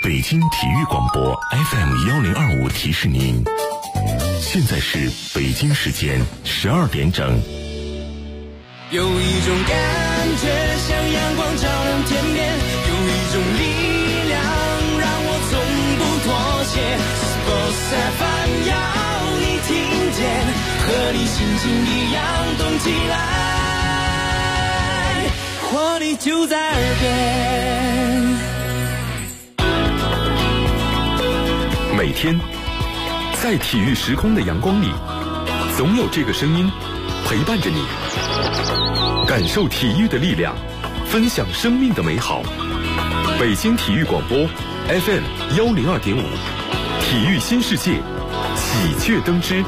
北京体育广播 FM1025提示您，现在是北京时间12点整。 有一种感觉像阳光照亮天边，有一种力量让我从不妥协。Sports FM 要你听见，和你心情一样动起来，活力就在耳边。 每天在体育时空的阳光里，总有这个声音陪伴着你，感受体育的力量，分享生命的美好。北京体育广播 FM102.5，体育新世界，喜鹊登枝。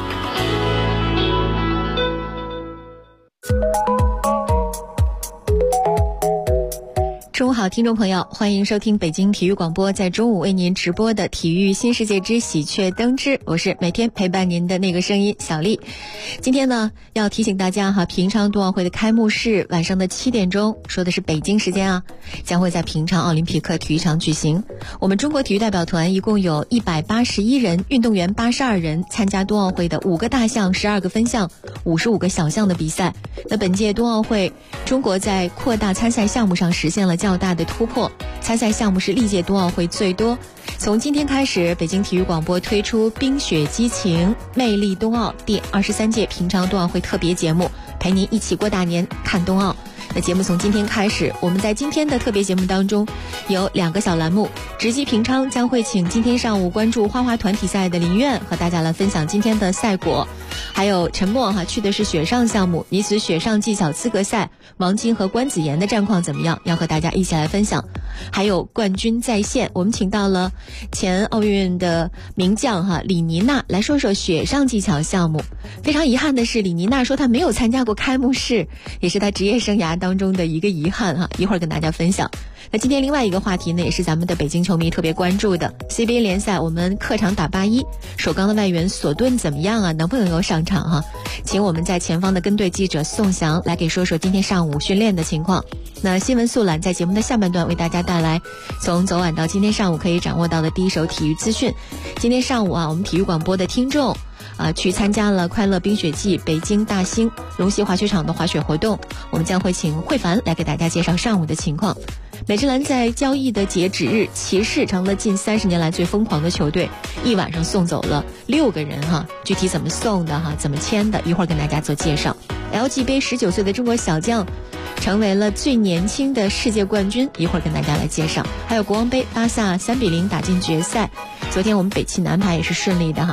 中午好，听众朋友，欢迎收听北京体育广播在中午为您直播的体育新世界之喜鹊登枝，我是每天陪伴您的那个声音小丽。今天呢，要提醒大家哈，平昌冬奥会的开幕式晚上的7点钟，说的是北京时间啊，将会在平昌奥林匹克体育场举行。我们中国体育代表团一共有181人，运动员82人，参加冬奥会的5个大项、12个分项、55个小项的比赛。那本届冬奥会，中国在扩大参赛项目上实现了较大的突破，参赛项目是历届冬奥会最多。从今天开始，北京体育广播推出冰雪激情魅力冬奥第23届平昌冬奥会特别节目，陪您一起过大年看冬奥。那节目从今天开始，我们在今天的特别节目当中有2个小栏目，直击平昌将会请今天上午关注花滑团体赛的林苑和大家来分享今天的赛果，还有陈默去的是雪上项目，女子雪上技巧资格赛，王晶和关子妍的战况怎么样，要和大家一起来分享。还有冠军在线，我们请到了前奥运的名将李妮娜来说说雪上技巧项目。非常遗憾的是，李妮娜说她没有参加过开幕式，也是她职业生涯当中的一个遗憾一会儿跟大家分享。那今天另外一个话题呢，也是咱们的北京球迷特别关注的 CBA 联赛，我们客场打8-1，首钢的外援索顿怎么样啊？能不能够上场请我们在前方的跟队记者宋翔来给说说今天上午训练的情况。那新闻速览在节目的下半段为大家带来从昨晚到今天上午可以掌握到的第一手体育资讯。今天上午我们体育广播的听众去参加了快乐冰雪季北京大兴龙溪滑雪场的滑雪活动，我们将会请慧凡来给大家介绍上午的情况。美职篮在交易的截止日，骑士成了近30年来最疯狂的球队，一晚上送走了6个人具体怎么送的怎么签的，一会儿跟大家做介绍。LG 杯19岁的中国小将成为了最年轻的世界冠军，一会儿跟大家来介绍。还有国王杯，巴萨3-0打进决赛。昨天我们北汽男排也是顺利的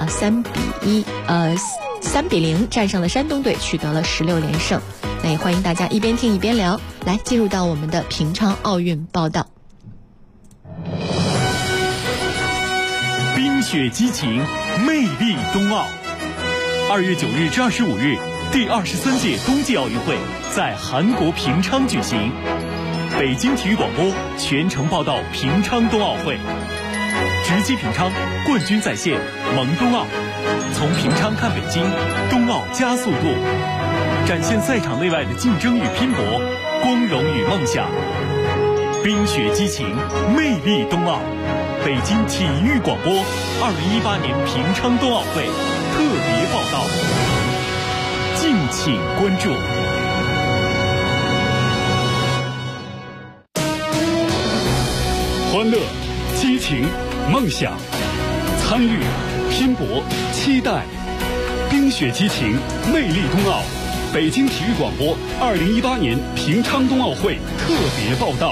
3-0战胜了山东队，取得了16连胜。那也欢迎大家一边听一边聊，来进入到我们的平昌奥运报道。 冰雪激情，魅力冬奥。2月9日至25日，第23届冬季奥运会在韩国平昌举行。北京体育广播全程报道平昌冬奥会，直击平昌，冠军在线，萌冬奥。从平昌看北京，冬奥加速度，展现赛场内外的竞争与拼搏，光荣与梦想。冰雪激情，魅力冬奥。北京体育广播2018年平昌冬奥会特别报道，敬请关注。欢乐、激情、梦想，参与、拼搏、期待，冰雪激情，魅力冬奥。北京体育广播2018年平昌冬奥会特别报道。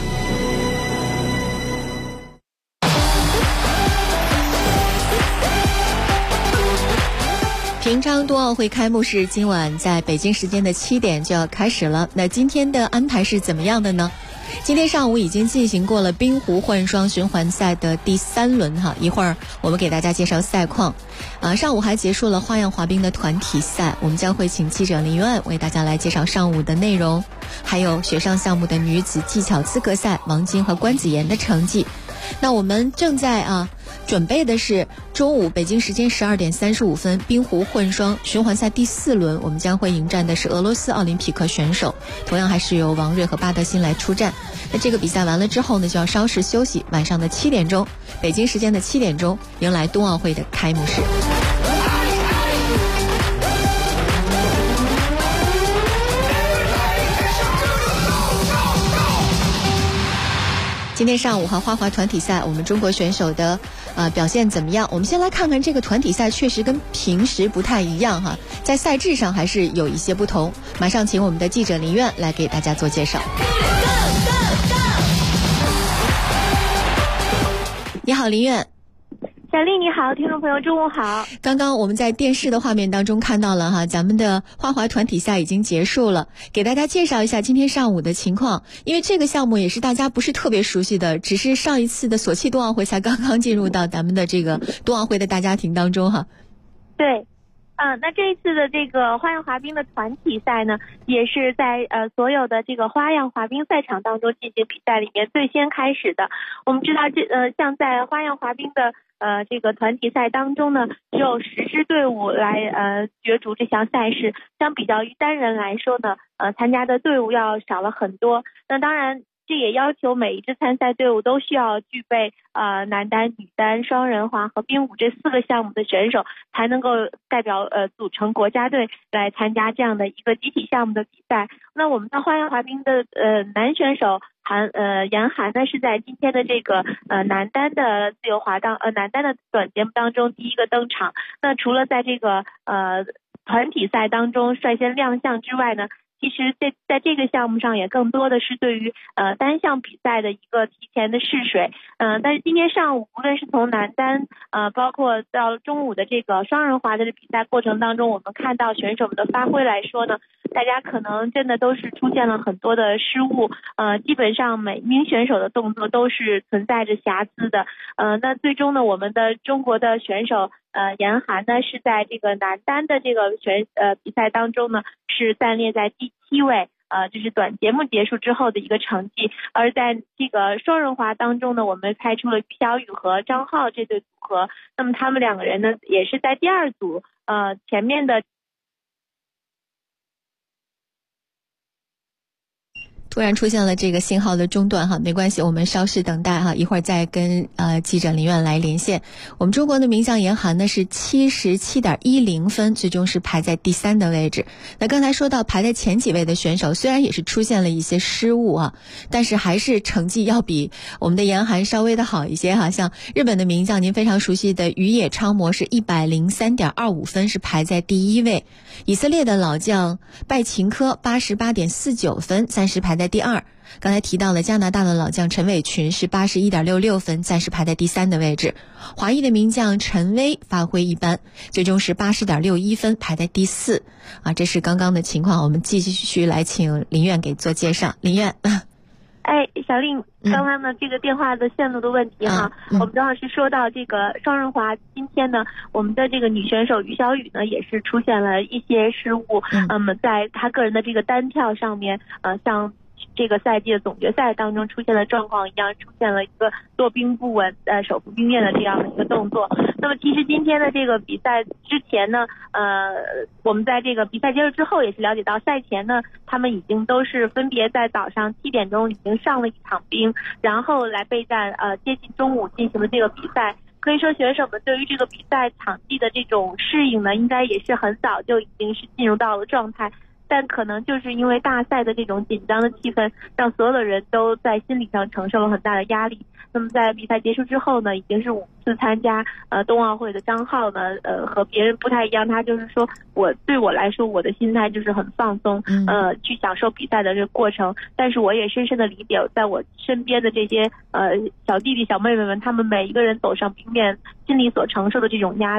平昌冬奥会开幕式今晚在北京时间的7点就要开始了。那今天的安排是怎么样的呢？今天上午已经进行过了冰壶混双循环赛的第3轮一会儿我们给大家介绍赛况。上午还结束了花样滑冰的团体赛，我们将会请记者林苑为大家来介绍上午的内容。 还有雪上项目的女子技巧资格赛王晶和关子妍的成绩。那我们正在准备的是中午北京时间12点35分冰壶混双循环赛第4轮，我们将会迎战的是俄罗斯奥林匹克选手，同样还是由王睿和巴德辛来出战。那这个比赛完了之后呢，就要稍事休息，晚上的7点钟，北京时间的7点钟迎来冬奥会的开幕式。今天上午花滑团体赛，我们中国选手的表现怎么样？我们先来看看这个团体赛，确实跟平时不太一样哈，在赛制上还是有一些不同。马上请我们的记者林苑来给大家做介绍。你好，林苑。 小丽你好，听众朋友中午好。 刚刚我们在电视的画面当中看到了咱们的花滑团体赛已经结束了，给大家介绍一下今天上午的情况。因为这个项目也是大家不是特别熟悉的，只是上一次的索契冬奥会才刚刚进入到咱们的这个冬奥会的大家庭当中哈。 对。那这一次的这个花样滑冰的团体赛呢，也是在所有的这个花样滑冰赛场当中进行比赛里面最先开始的。我们知道像在花样滑冰的这个团体赛当中呢，只有10支队伍来角逐这项赛事，相比较于单人来说呢，参加的队伍要少了很多。那当然这也要求每一支参赛队伍都需要具备男单、女单、双人滑和冰舞这4个项目的选手，才能够代表组成国家队来参加这样的一个集体项目的比赛。那我们的花样滑冰的男选手严寒呢，是在今天的这个男单的自由滑男单的短节目当中第一个登场。那除了在这个团体赛当中率先亮相之外呢，其实在这个项目上也更多的是对于单项比赛的一个提前的试水。但是今天上午无论是从男单包括到中午的这个双人滑的比赛过程当中，我们看到选手们的发挥来说呢，大家可能真的都是出现了很多的失误，基本上每名选手的动作都是存在着瑕疵的。那最终呢，我们的中国的选手严寒呢，是在这个男单的这个比赛当中呢，是暂列在第7位，这是短节目结束之后的一个成绩。而在这个双人滑当中呢，我们派出了于小雨和张浩这对组合，那么他们2个人呢，也是在第2组前面的。 突然出现了这个信号的中断没关系，我们稍事等待一会儿再跟记者林苑来连线。我们中国的名将严寒呢是77.10分，最终是排在第3的位置。那刚才说到排在前几位的选手，虽然也是出现了一些失误但是还是成绩要比我们的严寒稍微的好一些像日本的名将您非常熟悉的宇野昌磨是103.25分，是排在第1位。以色列的老将拜琴科88.49分，暂时排在第2。刚才提到了加拿大的老将陈伟群是81.66分，暂时排在第3的位置。华裔的名将陈威发挥一般，最终是80.61分，排在第4。这是刚刚的情况，我们继续来请林苑给做介绍。林苑。 小令，刚刚呢这个电话的线路的问题我们正好是说到这个双人滑，今天呢我们的这个女选手于小雨呢也是出现了一些失误，在她个人的这个单跳上面像这个赛季的总决赛当中出现的状况一样，出现了一个落冰不稳手扶冰面的这样的一个动作。那么其实今天的这个比赛之前呢我们在这个比赛结束之后也是了解到，赛前呢他们已经都是分别在早上7点钟已经上了1场冰，然后来备战接近中午进行的这个比赛。可以说选手们对于这个比赛场地的这种适应呢，应该也是很早就已经是进入到了状态，但可能就是因为大赛的这种紧张的气氛，让所有的人都在心理上承受了很大的压力。那么在比赛结束之后呢，已经是5次参加冬奥会的张浩呢和别人不太一样，他就是说对我来说，我的心态就是很放松去享受比赛的这个过程。但是我也深深的理解在我身边的这些小弟弟小妹妹们，他们每一个人走上冰面心里所承受的这种压力。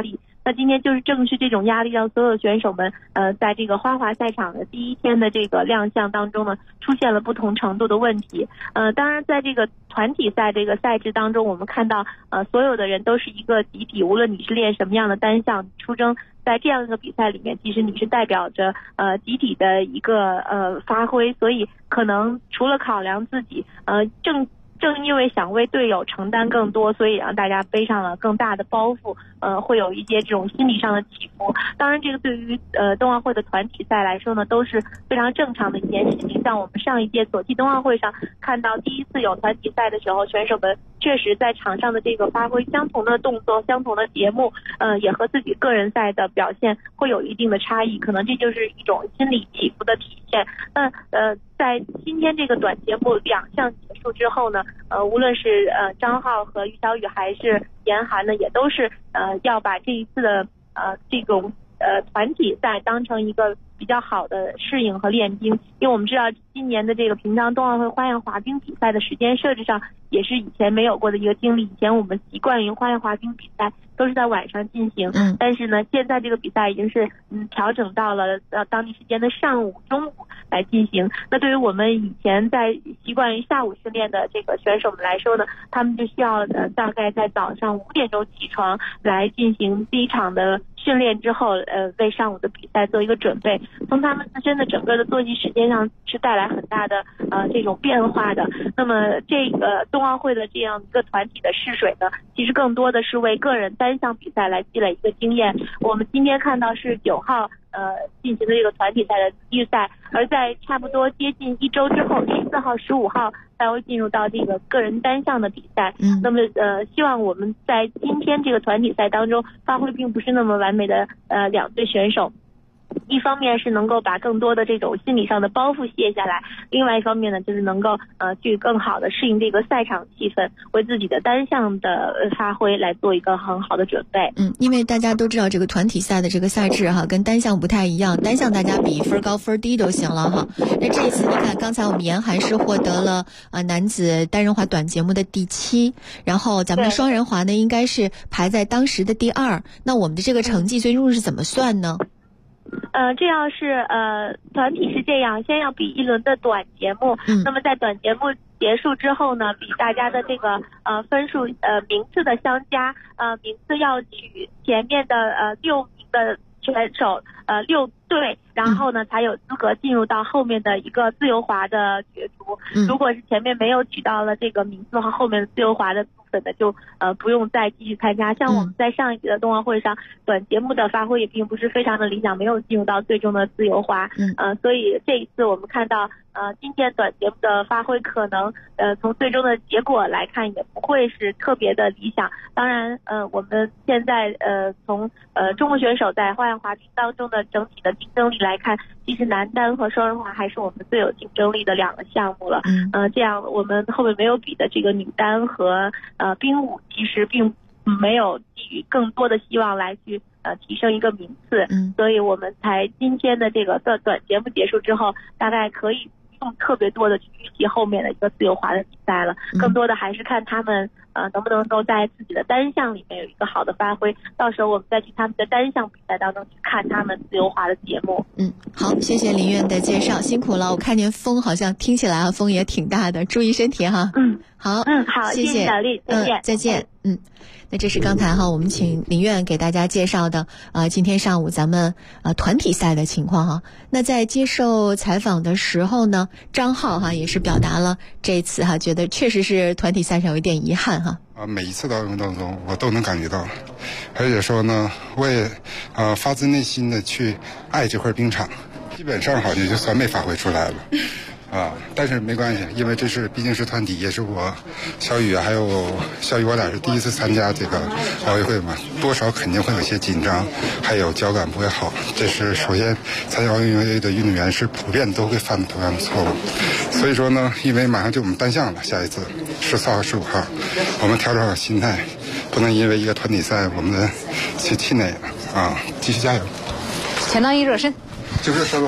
那今天正是这种压力让所有选手们在这个花滑赛场的第一天的这个亮相当中呢，出现了不同程度的问题。当然在这个团体赛这个赛制当中，我们看到所有的人都是一个集体，无论你是练什么样的单项出征，在这样一个比赛里面，其实你是代表着集体的一个发挥，所以可能除了考量自己正因为想为队友承担更多，所以让大家背上了更大的包袱，会有一些这种心理上的起伏。当然这个对于冬奥会的团体赛来说呢，都是非常正常的一件事情。像我们上一届索契冬奥会上看到第一次有团体赛的时候，选手们确实在场上的这个发挥相同的动作、相同的节目，也和自己个人赛的表现会有一定的差异，可能这就是一种心理起伏的体现。在今天这个短节目2项结束之后呢，无论是张浩和于小雨还是严寒呢，也都是要把这一次的这种团体赛当成一个比较好的适应和练兵。因为我们知道今年的这个平昌冬奥会花样滑冰比赛的时间设置上也是以前没有过的一个经历。以前我们习惯于花样滑冰比赛都是在晚上进行，但是呢现在这个比赛已经是调整到了当地时间的上午中午来进行。那对于我们以前在习惯于下午训练的这个选手们来说呢，他们就需要大概在早上5点钟起床来进行第一场的训练之后，为上午的比赛做一个准备。从他们自身的整个的作息时间上是带来很大的这种变化的。那么这个冬奥会的这样一个团体的试水呢，其实更多的是为个人单项比赛来积累一个经验。我们今天看到是9号进行的这个团体赛的预赛，而在差不多接近1周之后，14号、15号才会进入到这个个人单项的比赛。那么希望我们在今天这个团体赛当中发挥并不是那么完美的2队选手，一方面是能够把更多的这种心理上的包袱卸下来，另外一方面呢，就是能够去更好的适应这个赛场气氛，为自己的单项的发挥来做一个很好的准备。 因为大家都知道这个团体赛的这个赛制跟单项不太一样，单项大家比分高分低就行了哈。那这一次你看，刚才我们严寒是获得了男子单人滑短节目的第7，然后咱们的双人滑呢应该是排在当时的第2。那我们的这个成绩最终是怎么算呢？ 这要是团体是这样，先要比一轮的短节目，那么在短节目结束之后呢，比大家的这个分数名次的相加，名次要取前面的6名的选手6队，然后呢才有资格进入到后面的一个自由滑的角逐。如果是前面没有取到了这个名次和后面的自由滑的部分的，就不用再继续参加。像我们在上一届的冬奥会上，短节目的发挥也并不是非常的理想，没有进入到最终的自由滑。所以这一次我们看到今天短节目的发挥可能从最终的结果来看也不会是特别的理想。当然我们现在从中国选手在花样滑冰当中的整体的竞争力来看，其实男单和双人滑还是我们最有竞争力的2个项目了。这样我们后面没有比的这个女单和冰舞其实并没有寄予更多的希望来去提升一个名次。所以我们才今天的这个短节目结束之后，大概可以用特别多的去预期后面的一个自由滑的比赛了，更多的还是看他们能不能够在自己的单项里面有一个好的发挥，到时候我们再去他们的单项比赛当中去看他们自由滑的节目。 好，谢谢林苑的介绍，辛苦了。我看见风好像听起来风也挺大的，注意身体哈。好， 好， 谢谢小丽，再见， 再见。那这是刚才我们请林苑给大家介绍的今天上午咱们团体赛的情况哈。那在接受采访的时候呢，张浩也是表达了这次觉得确实是团体赛上有一点遗憾哈。 每一次的奥运当中我都能感觉到，而且说呢我也发自内心的去爱这块冰场，基本上好像就算没发挥出来了但是没关系，因为这是毕竟是团体，也是我小雨还有小雨我俩是第一次参加这个奥运会嘛，多少肯定会有些紧张，还有脚感不会好。这是首先参加奥运会的运动员是普遍都会犯同样的错误。所以说呢，因为马上就我们单项了，下一次14号和15号，我们调整好心态，不能因为一个团体赛我们去气馁了继续加油。 相当于热身， 就热身了。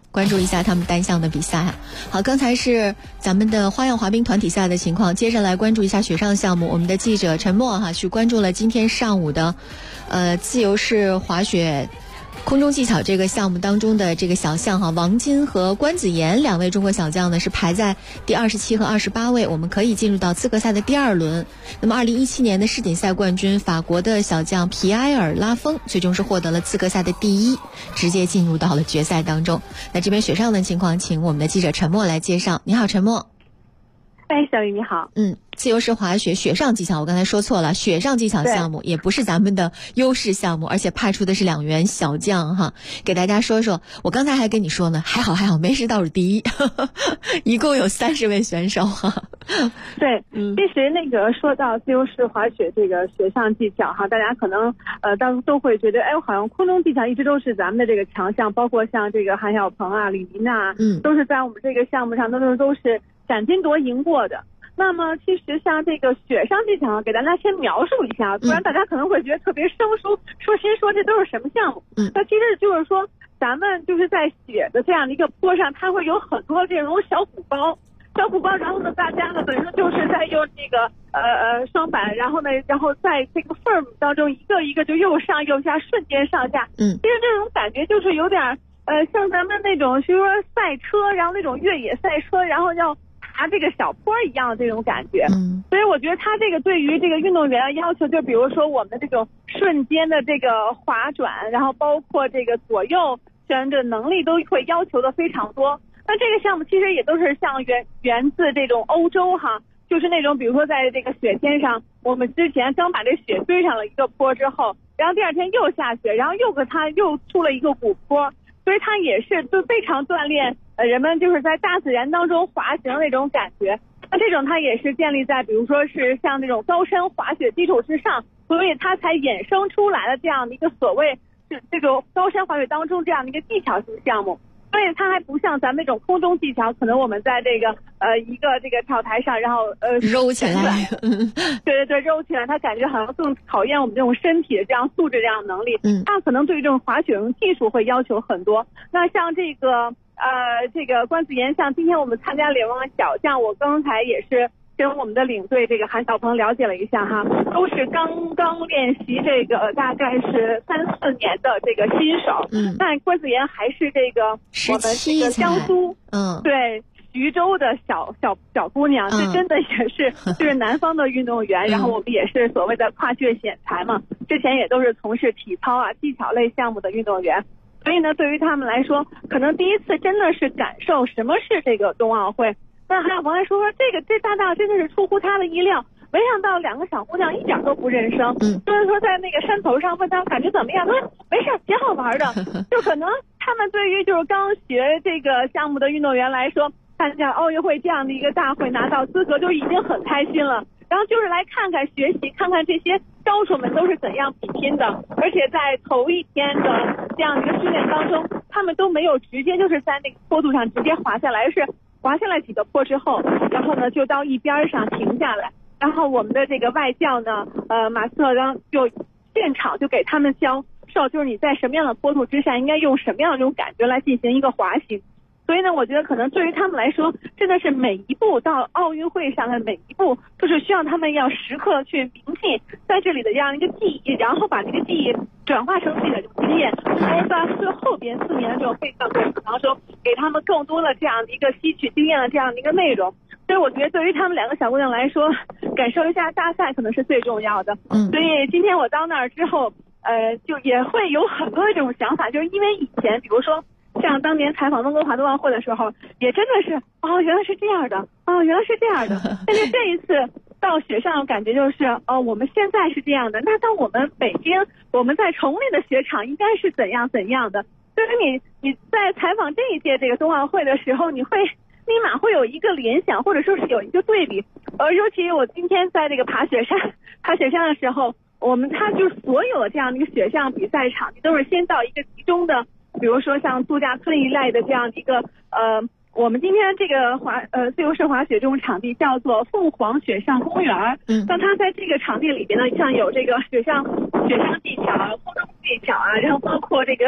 关注一下他们单项的比赛啊。好，刚才是咱们的花样滑冰团体赛的情况，接着来关注一下雪上项目。我们的记者陈默去关注了今天上午的自由式滑雪空中技巧这个项目当中的这个小项王金和关子妍2位中国小将呢是排在第27和28位，我们可以进入到资格赛的第2轮。那么2017年的世锦赛冠军法国的小将皮埃尔拉丰最终是获得了资格赛的第1，直接进入到了决赛当中。那这边雪上的情况请我们的记者陈默来介绍。你好，陈默。 小雨你好。 自由式滑雪雪上技巧，我刚才说错了，雪上技巧项目也不是咱们的优势项目，而且派出的是2员小将哈，给大家说说。我刚才还跟你说呢，还好没事倒数第1，一共有30位选手哈。 对，其实那个说到自由式滑雪这个雪上技巧哈，大家可能当时都会觉得，好像空中技巧一直都是咱们的这个强项，包括像这个韩晓鹏啊、李琳娜，都是在我们这个项目上都是斩金夺银过的。那么其实像这个雪上技巧，给大家先描述一下，不然大家可能会觉得特别生疏，说这都是什么项目。那其实就是说，咱们就是在雪的这样的一个坡上，它会有很多这种小鼓包，然后呢，大家呢等于说就是在用这个双板，然后在这个缝当中一个一个就又上又下，瞬间上下。其实这种感觉就是有点像咱们那种比如说赛车，然后那种越野赛车，然后要爬这个小坡一样的这种感觉。所以我觉得他这个对于这个运动员的要求，就比如说我们的这种瞬间的这个滑转，然后包括这个左右旋的能力都会要求的非常多。那这个项目其实也都是像源自这种欧洲哈，就是那种比如说在这个雪天上，我们之前刚把这雪堆上了一个坡之后，然后第2天又下雪，然后它又出了一个陡坡，所以它也是就非常锻炼人们就是在大自然当中滑行那种感觉。那这种它也是建立在比如说是像那种高山滑雪基础之上，所以它才衍生出来了这样的一个所谓是这个高山滑雪当中这样的一个技巧型项目。所以它还不像咱们那种空中技巧，可能我们在这个一个这个跳台上，然后揉起来， 对，揉起来，它感觉好像更考验我们这种身体的这样素质、这样能力。它可能对这种滑雪技术会要求很多。那像这个关子妍，像今天我们参加2位小将，我刚才也是跟我们的领队这个韩晓鹏了解了一下哈，都是刚刚练习这个大概是3-4年的这个新手。但关子妍还是这个我们这个江苏对徐州的小姑娘，这真的也是就是南方的运动员。然后我们也是所谓的跨界选材嘛，之前也都是从事体操啊技巧类项目的运动员。所以呢，对于他们来说，可能第一次真的是感受什么是这个冬奥会。那韩晓鹏还说这大真的是出乎他的意料，没想到2个小姑娘一点都不认生。就是说在那个山头上问他感觉怎么样，他说没事，挺好玩的。就可能他们对于就是刚学这个项目的运动员来说，参加奥运会这样的一个大会拿到资格就已经很开心了。然后就是来看看学习，看看这些高手们都是怎样比拼的。而且在头1天的这样一个训练当中，他们都没有直接就是在那个坡度上直接滑下来，是滑下来几个坡之后，然后呢就到一边上停下来。然后我们的这个外教呢，马斯特刚就现场就给他们教授，就是你在什么样的坡度之下应该用什么样的这种感觉来进行一个滑行。所以呢，我觉得可能对于他们来说，真的是每一步到奥运会上的每一步，就是需要他们要时刻去铭记在这里的这样一个记忆，然后把这个记忆转化成自己的经验，然后在最后边4年的这种备战过程当中，给他们更多的这样的一个吸取经验的这样的一个内容。所以我觉得对于他们2个小姑娘来说，感受一下大赛可能是最重要的。所以今天我到那儿之后，就也会有很多的这种想法，就是因为以前比如说像当年采访温哥华冬奥会的时候，也真的是原来是这样的，原来是这样的。但是这一次到雪上，感觉就是我们现在是这样的，那到我们北京，我们在崇礼的雪场应该是怎样的。所以你在采访这一届这个冬奥会的时候，你会立马会有一个联想，或者说是有一个对比。尤其我今天在这个爬雪山的时候，它就是所有的这样的一个雪上比赛场地都是先到一个集中的，比如说像度假村一类的这样一个我们今天这个自由式滑雪这种场地叫做凤凰雪上公园。那它在这个场地里边呢，像有这个雪上技巧、空中技巧啊，然后包括这个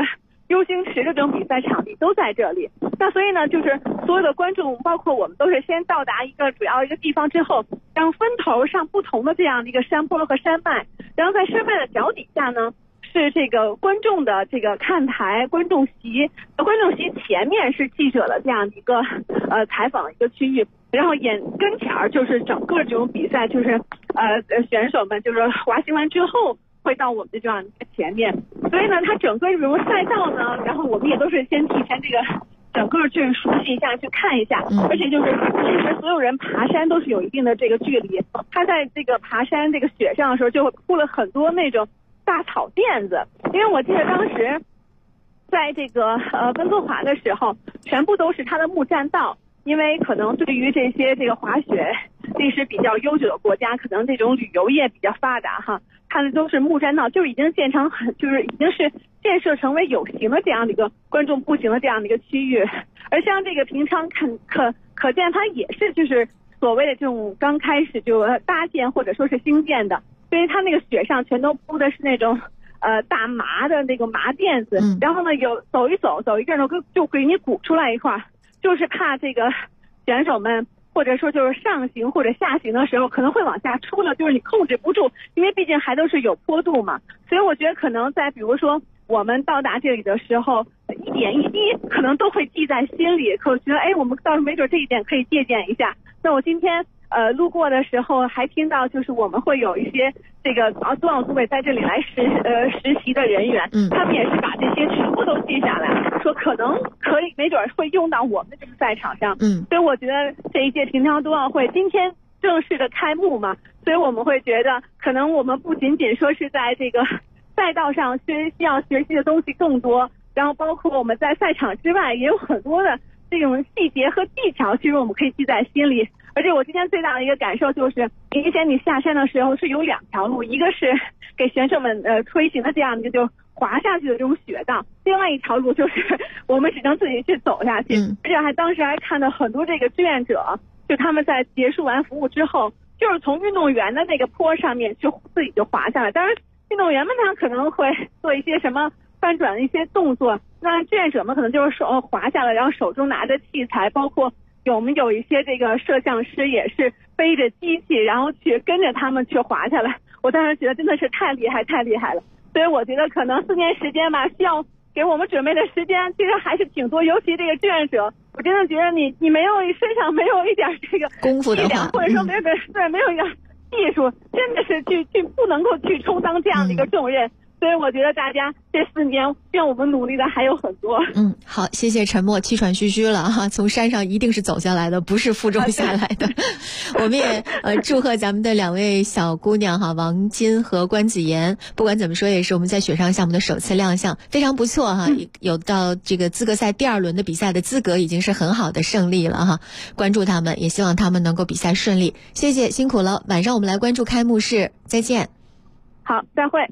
优星池的这种比赛场地都在这里。那所以呢，就是所有的观众，包括我们，都是先到达一个主要一个地方之后，然后分头上不同的这样的一个山坡和山脉，然后在山脉的脚底下呢，是这个观众的这个看台、观众席前面是记者的这样一个采访的一个区域，然后眼跟前儿就是整个这种比赛，就是选手们就是滑行完之后会到我们的这样一个前面，所以呢，它整个这种赛道呢，然后我们也都是先提前这个整个去熟悉一下，去看一下，而且就是其实所有人爬山都是有一定的这个距离，他在这个爬山这个雪上的时候就会铺了很多那种大草垫子，因为我记得当时在这个温哥华的时候，全部都是它的木栈道，因为可能对于这些这个滑雪历史比较悠久的国家，可能这种旅游业比较发达哈，它的都是木栈道，就是已经建成就是已经是建设成为有形的这样的一个观众步行的这样的一个区域，而像这个平昌可见它也是就是所谓的这种刚开始就搭建或者说是兴建的，所以它那个雪上全都铺的是那种大麻的那个麻垫子，然后呢有走一阵呢就给你鼓出来一块，就是怕这个选手们或者说就是上行或者下行的时候可能会往下出了，就是你控制不住，因为毕竟还都是有坡度嘛，所以我觉得可能在比如说我们到达这里的时候，一点一滴可能都会记在心里，可我觉得我们倒是没准这一点可以借鉴一下。那我今天路过的时候还听到，就是我们会有一些这个冬奥组委在这里来实习的人员，他们也是把这些全部都记下来，说可能可以没准会用到我们的这个赛场上。所以我觉得这一届平昌冬奥会今天正式的开幕嘛，所以我们会觉得可能我们不仅仅说是在这个赛道上需要学习的东西更多，然后包括我们在赛场之外也有很多的这种细节和技巧，其实我们可以记在心里。而且我今天最大的一个感受就是，明显你下山的时候是有两条路，一个是给选手们推行的这样一个就滑下去的这种雪道，另外一条路就是我们只能自己去走下去。而且当时还看到很多这个志愿者，就他们在结束完服务之后，就是从运动员的那个坡上面去自己就滑下来。当然运动员们他可能会做一些什么翻转的一些动作，那志愿者们可能就是手滑下来，然后手中拿着器材，包括我们有一些这个摄像师也是背着机器，然后去跟着他们去滑下来。我当时觉得真的是太厉害了，所以我觉得可能4年时间吧，需要给我们准备的时间其实还是挺多，尤其这个志愿者，我真的觉得你没有身上没有一点这个功夫的话， 或者说没有一点技术，真的是去不能够去充当这样的一个重任。所以我觉得大家这4年需要我们努力的还有很多。 好，谢谢陈默，气喘吁吁了哈，从山上一定是走下来的，不是负重下来的。我们也祝贺咱们的2位小姑娘哈，王金和关子妍，不管怎么说也是我们在雪上项目的首次亮相，非常不错哈，有到这个资格赛第2轮的比赛的资格，已经是很好的胜利了哈。关注他们，也希望他们能够比赛顺利。谢谢，辛苦了。晚上我们来关注开幕式，再见。 好，再会。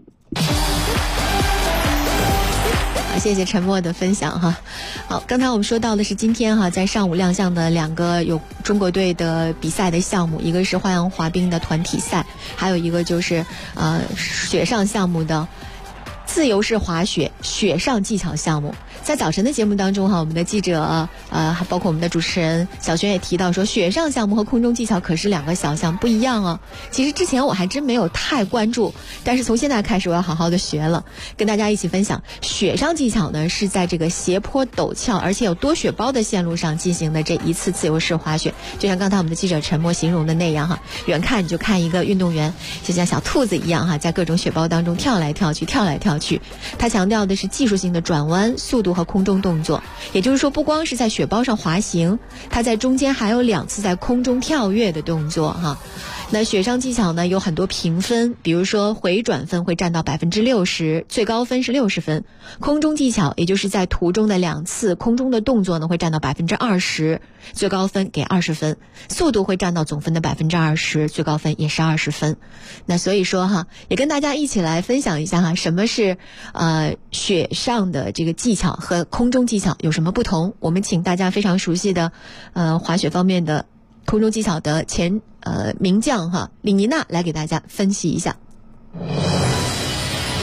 谢谢陈默的分享哈。好，刚才我们说到的是今天哈，在上午亮相的2个有中国队的比赛的项目，一个是花样滑冰的团体赛，还有一个就是雪上项目的自由式滑雪雪上技巧项目。在早晨的节目当中哈，我们的记者还包括我们的主持人小轩也提到说，雪上项目和空中技巧可是2个小项不一样哦。其实之前我还真没有太关注，但是从现在开始我要好好的学了，跟大家一起分享。雪上技巧呢是在这个斜坡陡峭而且有多雪包的线路上进行的这一次自由式滑雪，就像刚才我们的记者陈默形容的那样哈，远看你就看一个运动员就像小兔子一样哈，在各种雪包当中跳来跳去。他强调的是技术性的转弯、速度和空中动作，也就是说不光是在雪包上滑行，它在中间还有2次在空中跳跃的动作哈。那雪上技巧呢有很多评分，比如说回转分会占到60%，最高分是60分。空中技巧也就是在途中的2次空中的动作呢会占到20%，最高分给20分。速度会占到总分的20%，最高分也是20分。那所以说哈，也跟大家一起来分享一下哈，什么是雪上的这个技巧和空中技巧有什么不同。我们请大家非常熟悉的滑雪方面的空中技巧的名将哈李妮娜来给大家分析一下。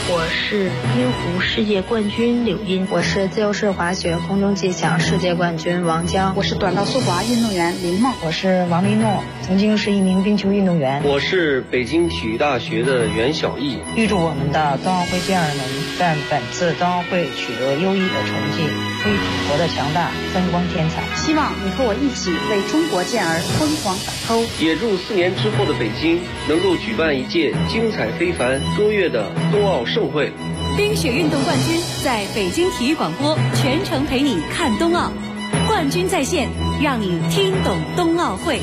我是冰壶世界冠军柳茵， 我是自由式滑雪空中技巧世界冠军王江， 我是短道速滑运动员林梦， 我是王丽诺，曾经是一名冰球运动员。 我是北京体育大学的袁小艺。 预祝我们的冬奥会健儿们在本次冬奥会取得优异的成绩，为祖国的强大增光添彩。 希望你和我一起为中国健儿疯狂反偷。 也祝4年之后的北京能够举办一届精彩非凡、卓越的冬奥盛会。 冰雪运动冠军在北京体育广播全程陪你看冬奥，冠军在线，让你听懂冬奥会。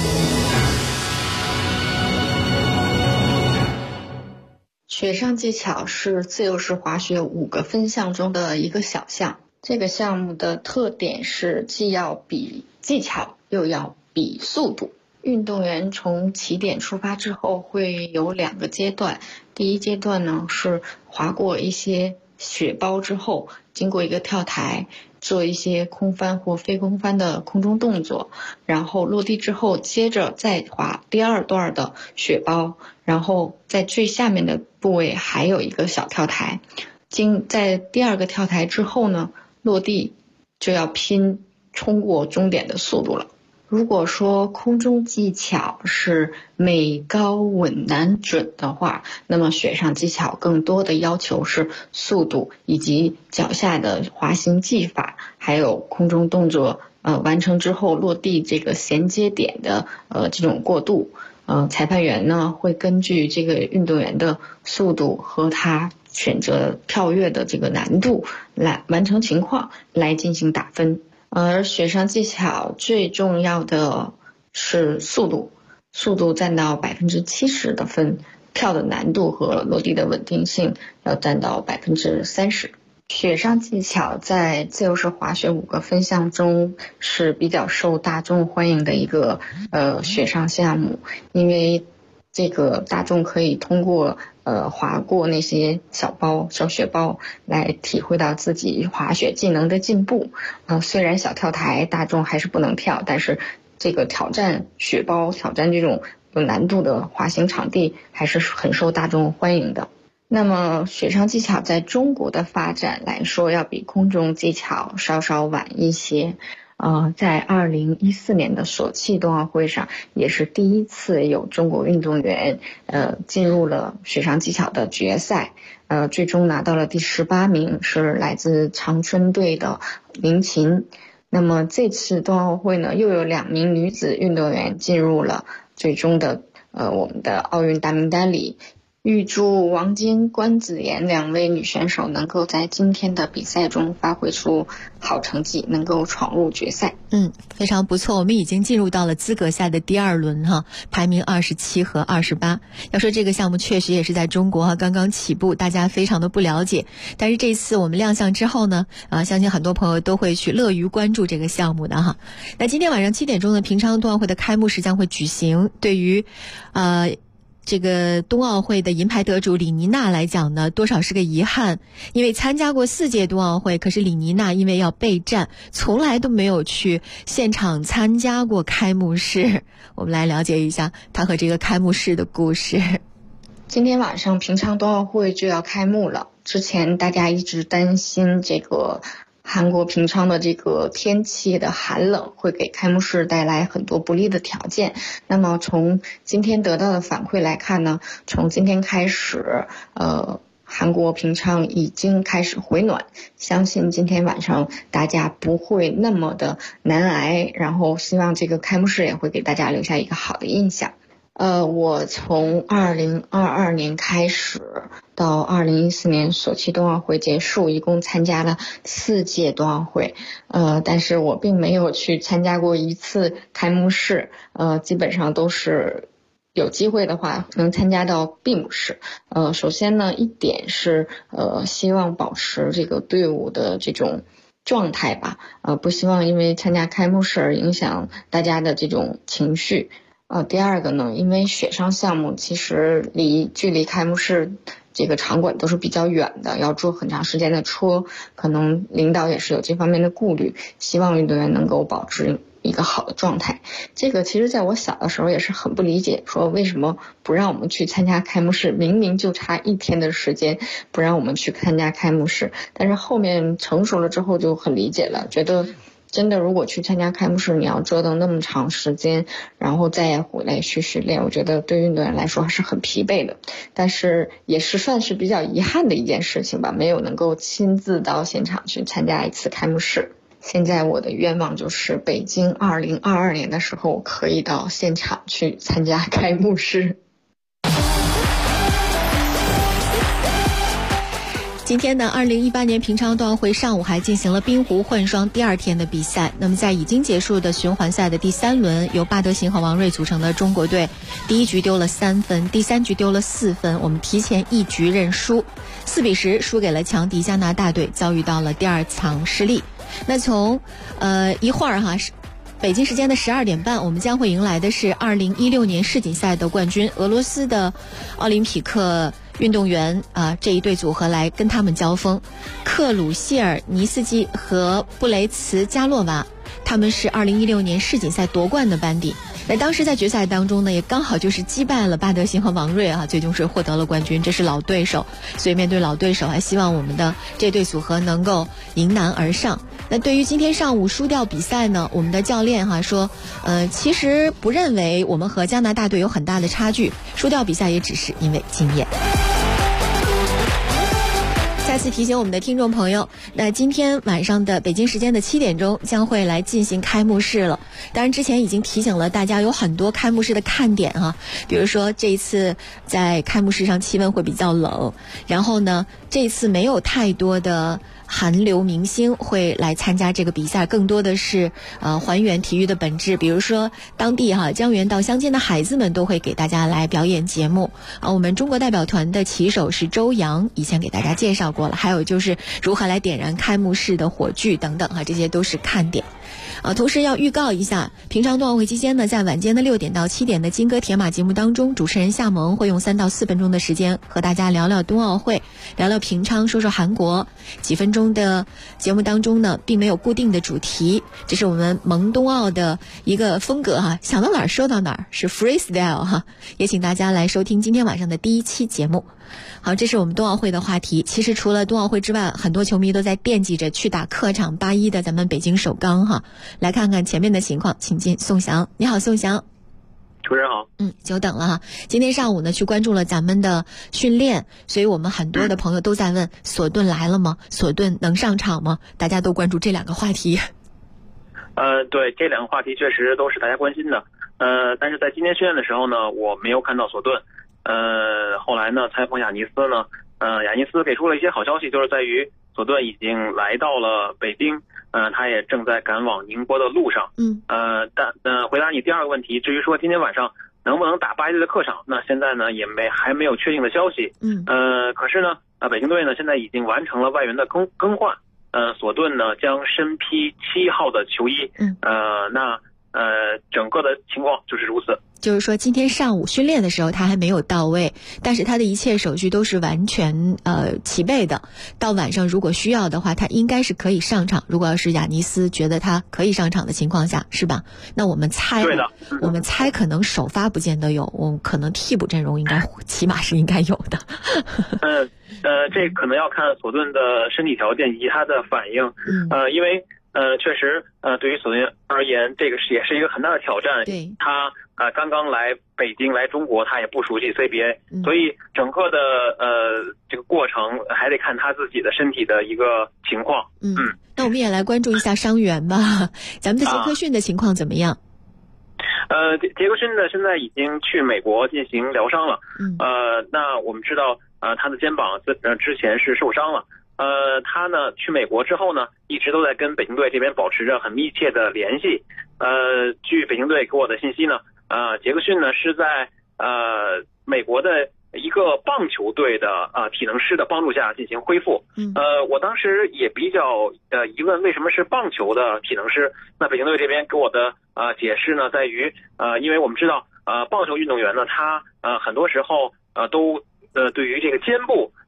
雪上技巧是自由式滑雪5个分项中的一个小项。这个项目的特点是既要比技巧，又要比速度。运动员从起点出发之后会有2个阶段。第一阶段呢是滑过一些雪包之后，经过一个跳台，做一些空翻或非空翻的空中动作，然后落地之后接着再滑第2段的雪包，然后在最下面的部位还有一个小跳台。在第2个跳台之后呢，落地就要拼冲过终点的速度了。如果说空中技巧是美高稳难准的话，那么雪上技巧更多的要求是速度以及脚下的滑行技法，还有空中动作完成之后落地这个衔接点的这种过渡。裁判员呢会根据这个运动员的速度和他选择跳跃的这个难度来完成情况来进行打分。而雪上技巧最重要的是速度，速度占到70%的分，跳的难度和落地的稳定性要占到30%。雪上技巧在自由式滑雪5个分项中是比较受大众欢迎的一个雪上项目，因为这个大众可以通过滑过那些小雪包来体会到自己滑雪技能的进步。虽然小跳台大众还是不能跳，但是这个挑战雪包、挑战这种有难度的滑行场地还是很受大众欢迎的。那么雪上技巧在中国的发展来说，要比空中技巧稍稍晚一些。在2014年的索契冬奥会上，也是第一次有中国运动员进入了雪上技巧的决赛，最终拿到了第18名，是来自长春队的林琴。那么这次冬奥会呢，又有2名女子运动员进入了最终的我们的奥运大名单里。预祝王晶、关子妍2位女选手能够在今天的比赛中发挥出好成绩，能够闯入决赛。 非常不错，我们已经进入到了资格赛的第2轮哈，排名27和28。要说这个项目确实也是在中国刚刚起步，大家非常的不了解。但是这次我们亮相之后呢，相信很多朋友都会去乐于关注这个项目的哈。那今天晚上7点钟的平昌冬奥会的开幕式将会举行，对于这个冬奥会的银牌得主李妮娜来讲呢，多少是个遗憾，因为参加过4届冬奥会，可是李妮娜因为要备战，从来都没有去现场参加过开幕式。我们来了解一下她和这个开幕式的故事。 今天晚上平昌冬奥会就要开幕了，之前大家一直担心这个韩国平昌的这个天气的寒冷会给开幕式带来很多不利的条件。那么从今天得到的反馈来看呢，从今天开始韩国平昌已经开始回暖，相信今天晚上大家不会那么的难挨，然后希望这个开幕式也会给大家留下一个好的印象。我从2022年开始到2014年索契冬奥会结束，一共参加了4届冬奥会，但是我并没有去参加过一次开幕式，基本上都是有机会的话能参加到闭幕式。首先呢，一点是希望保持这个队伍的这种状态吧，不希望因为参加开幕式而影响大家的这种情绪。第2个呢，因为雪上项目其实距离开幕式这个场馆都是比较远的，要坐很长时间的车，可能领导也是有这方面的顾虑，希望运动员能够保持一个好的状态。这个其实在我小的时候也是很不理解，说为什么不让我们去参加开幕式，明明就差1天的时间不让我们去参加开幕式。但是后面成熟了之后就很理解了，觉得真的如果去参加开幕式，你要折腾那么长时间，然后再回来去训练，我觉得对运动员来说还是很疲惫的。但是也是算是比较遗憾的一件事情吧，没有能够亲自到现场去参加一次开幕式。现在我的愿望就是北京2022年的时候可以到现场去参加开幕式。 今天呢，2018年平昌冬奥会上午还进行了冰壶混双第2天的比赛。那么在已经结束的循环赛的第3轮，由巴德兴和王睿组成的中国队，第1局丢了3分，第3局丢了4分，我们提前1局认输，4比10输给了强敌加拿大队，遭遇到了第2场失利。那从一会儿北京时间的12点半，我们将会迎来的是2016年世锦赛的冠军俄罗斯的奥林匹克运动员这一对组合来跟他们交锋。克鲁谢尔尼斯基和布雷茨加洛娃，他们是2016年世锦赛夺冠的班底。那当时在决赛当中呢，也刚好就是击败了巴德兴和王睿最终是获得了冠军，这是老对手，所以面对老对手，还希望我们的这对组合能够迎难而上。那对于今天上午输掉比赛呢，我们的教练说，其实不认为我们和加拿大队有很大的差距，输掉比赛也只是因为经验。再次提醒我们的听众朋友，那今天晚上的北京时间的7点钟将会来进行开幕式了。当然之前已经提醒了大家，有很多开幕式的看点比如说这一次在开幕式上气温会比较冷，然后呢这一次没有太多的韩流明星会来参加这个比赛，更多的是还原体育的本质，比如说当地江原道乡间的孩子们都会给大家来表演节目我们中国代表团的旗手是周洋，以前给大家介绍过了，还有就是如何来点燃开幕式的火炬等等这些都是看点同时要预告一下，平昌冬奥会期间呢，在晚间的6点到7点的金戈铁马节目当中，主持人夏萌会用3到4分钟的时间和大家聊聊冬奥会，聊聊平昌，说说韩国。几分钟的节目当中呢，并没有固定的主题，这是我们萌冬奥的一个风格想到哪儿说到哪儿，是 freestyle 也请大家来收听今天晚上的第1期节目。好，这是我们冬奥会的话题。其实除了冬奥会之外，很多球迷都在惦记着去打客场81的咱们北京首钢来看看前面的情况，请进宋翔。你好，宋翔。 主持人好。 久等了今天上午呢去关注了咱们的训练，所以我们很多的朋友都在问索顿来了吗？索顿能上场吗？大家都关注这2个话题。 对，这2个话题确实都是大家关心的。但是在今天训练的时候呢，我没有看到索顿。后来呢，采访雅尼斯呢，雅尼斯给出了一些好消息，就是在于索顿已经来到了北京，他也正在赶往宁波的路上。但回答你第2个问题，至于说今天晚上能不能打81队的客场，那现在呢也还没有确定的消息。可是呢，北京队呢现在已经完成了外援的更换，索顿呢将身披7号的球衣。整个的情况就是如此。 就是说今天上午训练的时候他还没有到位，但是他的一切手续都是完全齐备的，到晚上如果需要的话他应该是可以上场，如果要是雅尼斯觉得他可以上场的情况下，是吧？那我们猜可能首发不见得有，我们可能替补阵容应该起码是应该有的。 这可能要看索顿的身体条件以及他的反应。因为确实对于索顿而言，这个也是一个很大的挑战。 对， 他刚刚来北京来中国，他也不熟悉 CBA，所以整个的这个过程还得看他自己的身体的一个情况。 那我们也来关注一下伤员吧。咱们的杰克逊的情况怎么样？ 杰克逊呢现在已经去美国进行疗伤了。那我们知道他的肩膀之前是受伤了。他呢去美国之后呢，一直都在跟北京队这边保持着很密切的联系。据北京队给我的信息呢，杰克逊呢是在美国的一个棒球队的体能师的帮助下进行恢复。我当时也比较疑问，为什么是棒球的体能师？那北京队这边给我的解释呢，在于因为我们知道棒球运动员呢，他很多时候都对于这个肩部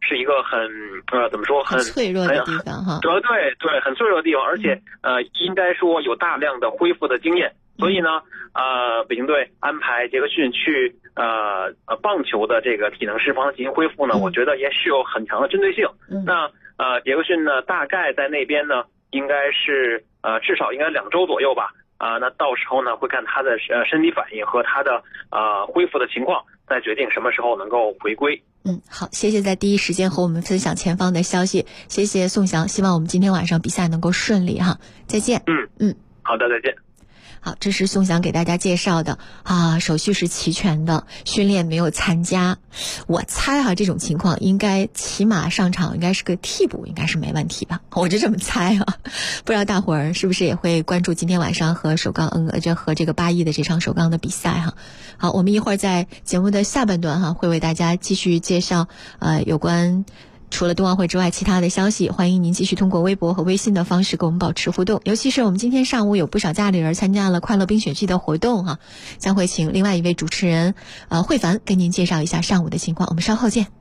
是一个很怎么说很脆弱的地方哈。 对，很脆弱的地方，而且应该说有大量的恢复的经验。所以呢，北京队安排杰克逊去棒球的这个体能释放进行恢复呢，我觉得也是有很强的针对性。那杰克逊呢，大概在那边呢，应该是至少应该2周左右吧。那到时候呢，会看他的身体反应和他的恢复的情况，再决定什么时候能够回归。 好，谢谢在第一时间和我们分享前方的消息，谢谢宋翔，希望我们今天晚上比赛能够顺利哈，再见。 好的，再见。 好，这是宋翔给大家介绍的手续是齐全的，训练没有参加。我猜这种情况应该起码上场应该是个替补，应该是没问题吧，我就这么猜不知道大伙儿是不是也会关注今天晚上和和这个8亿的这场首钢的比赛好，我们一会儿在节目的下半段会为大家继续介绍有关除了冬奥会之外其他的消息，欢迎您继续通过微博和微信的方式跟我们保持互动。尤其是我们今天上午有不少家里人参加了快乐冰雪季的活动将会请另外一位主持人慧凡跟您介绍一下上午的情况，我们稍后见。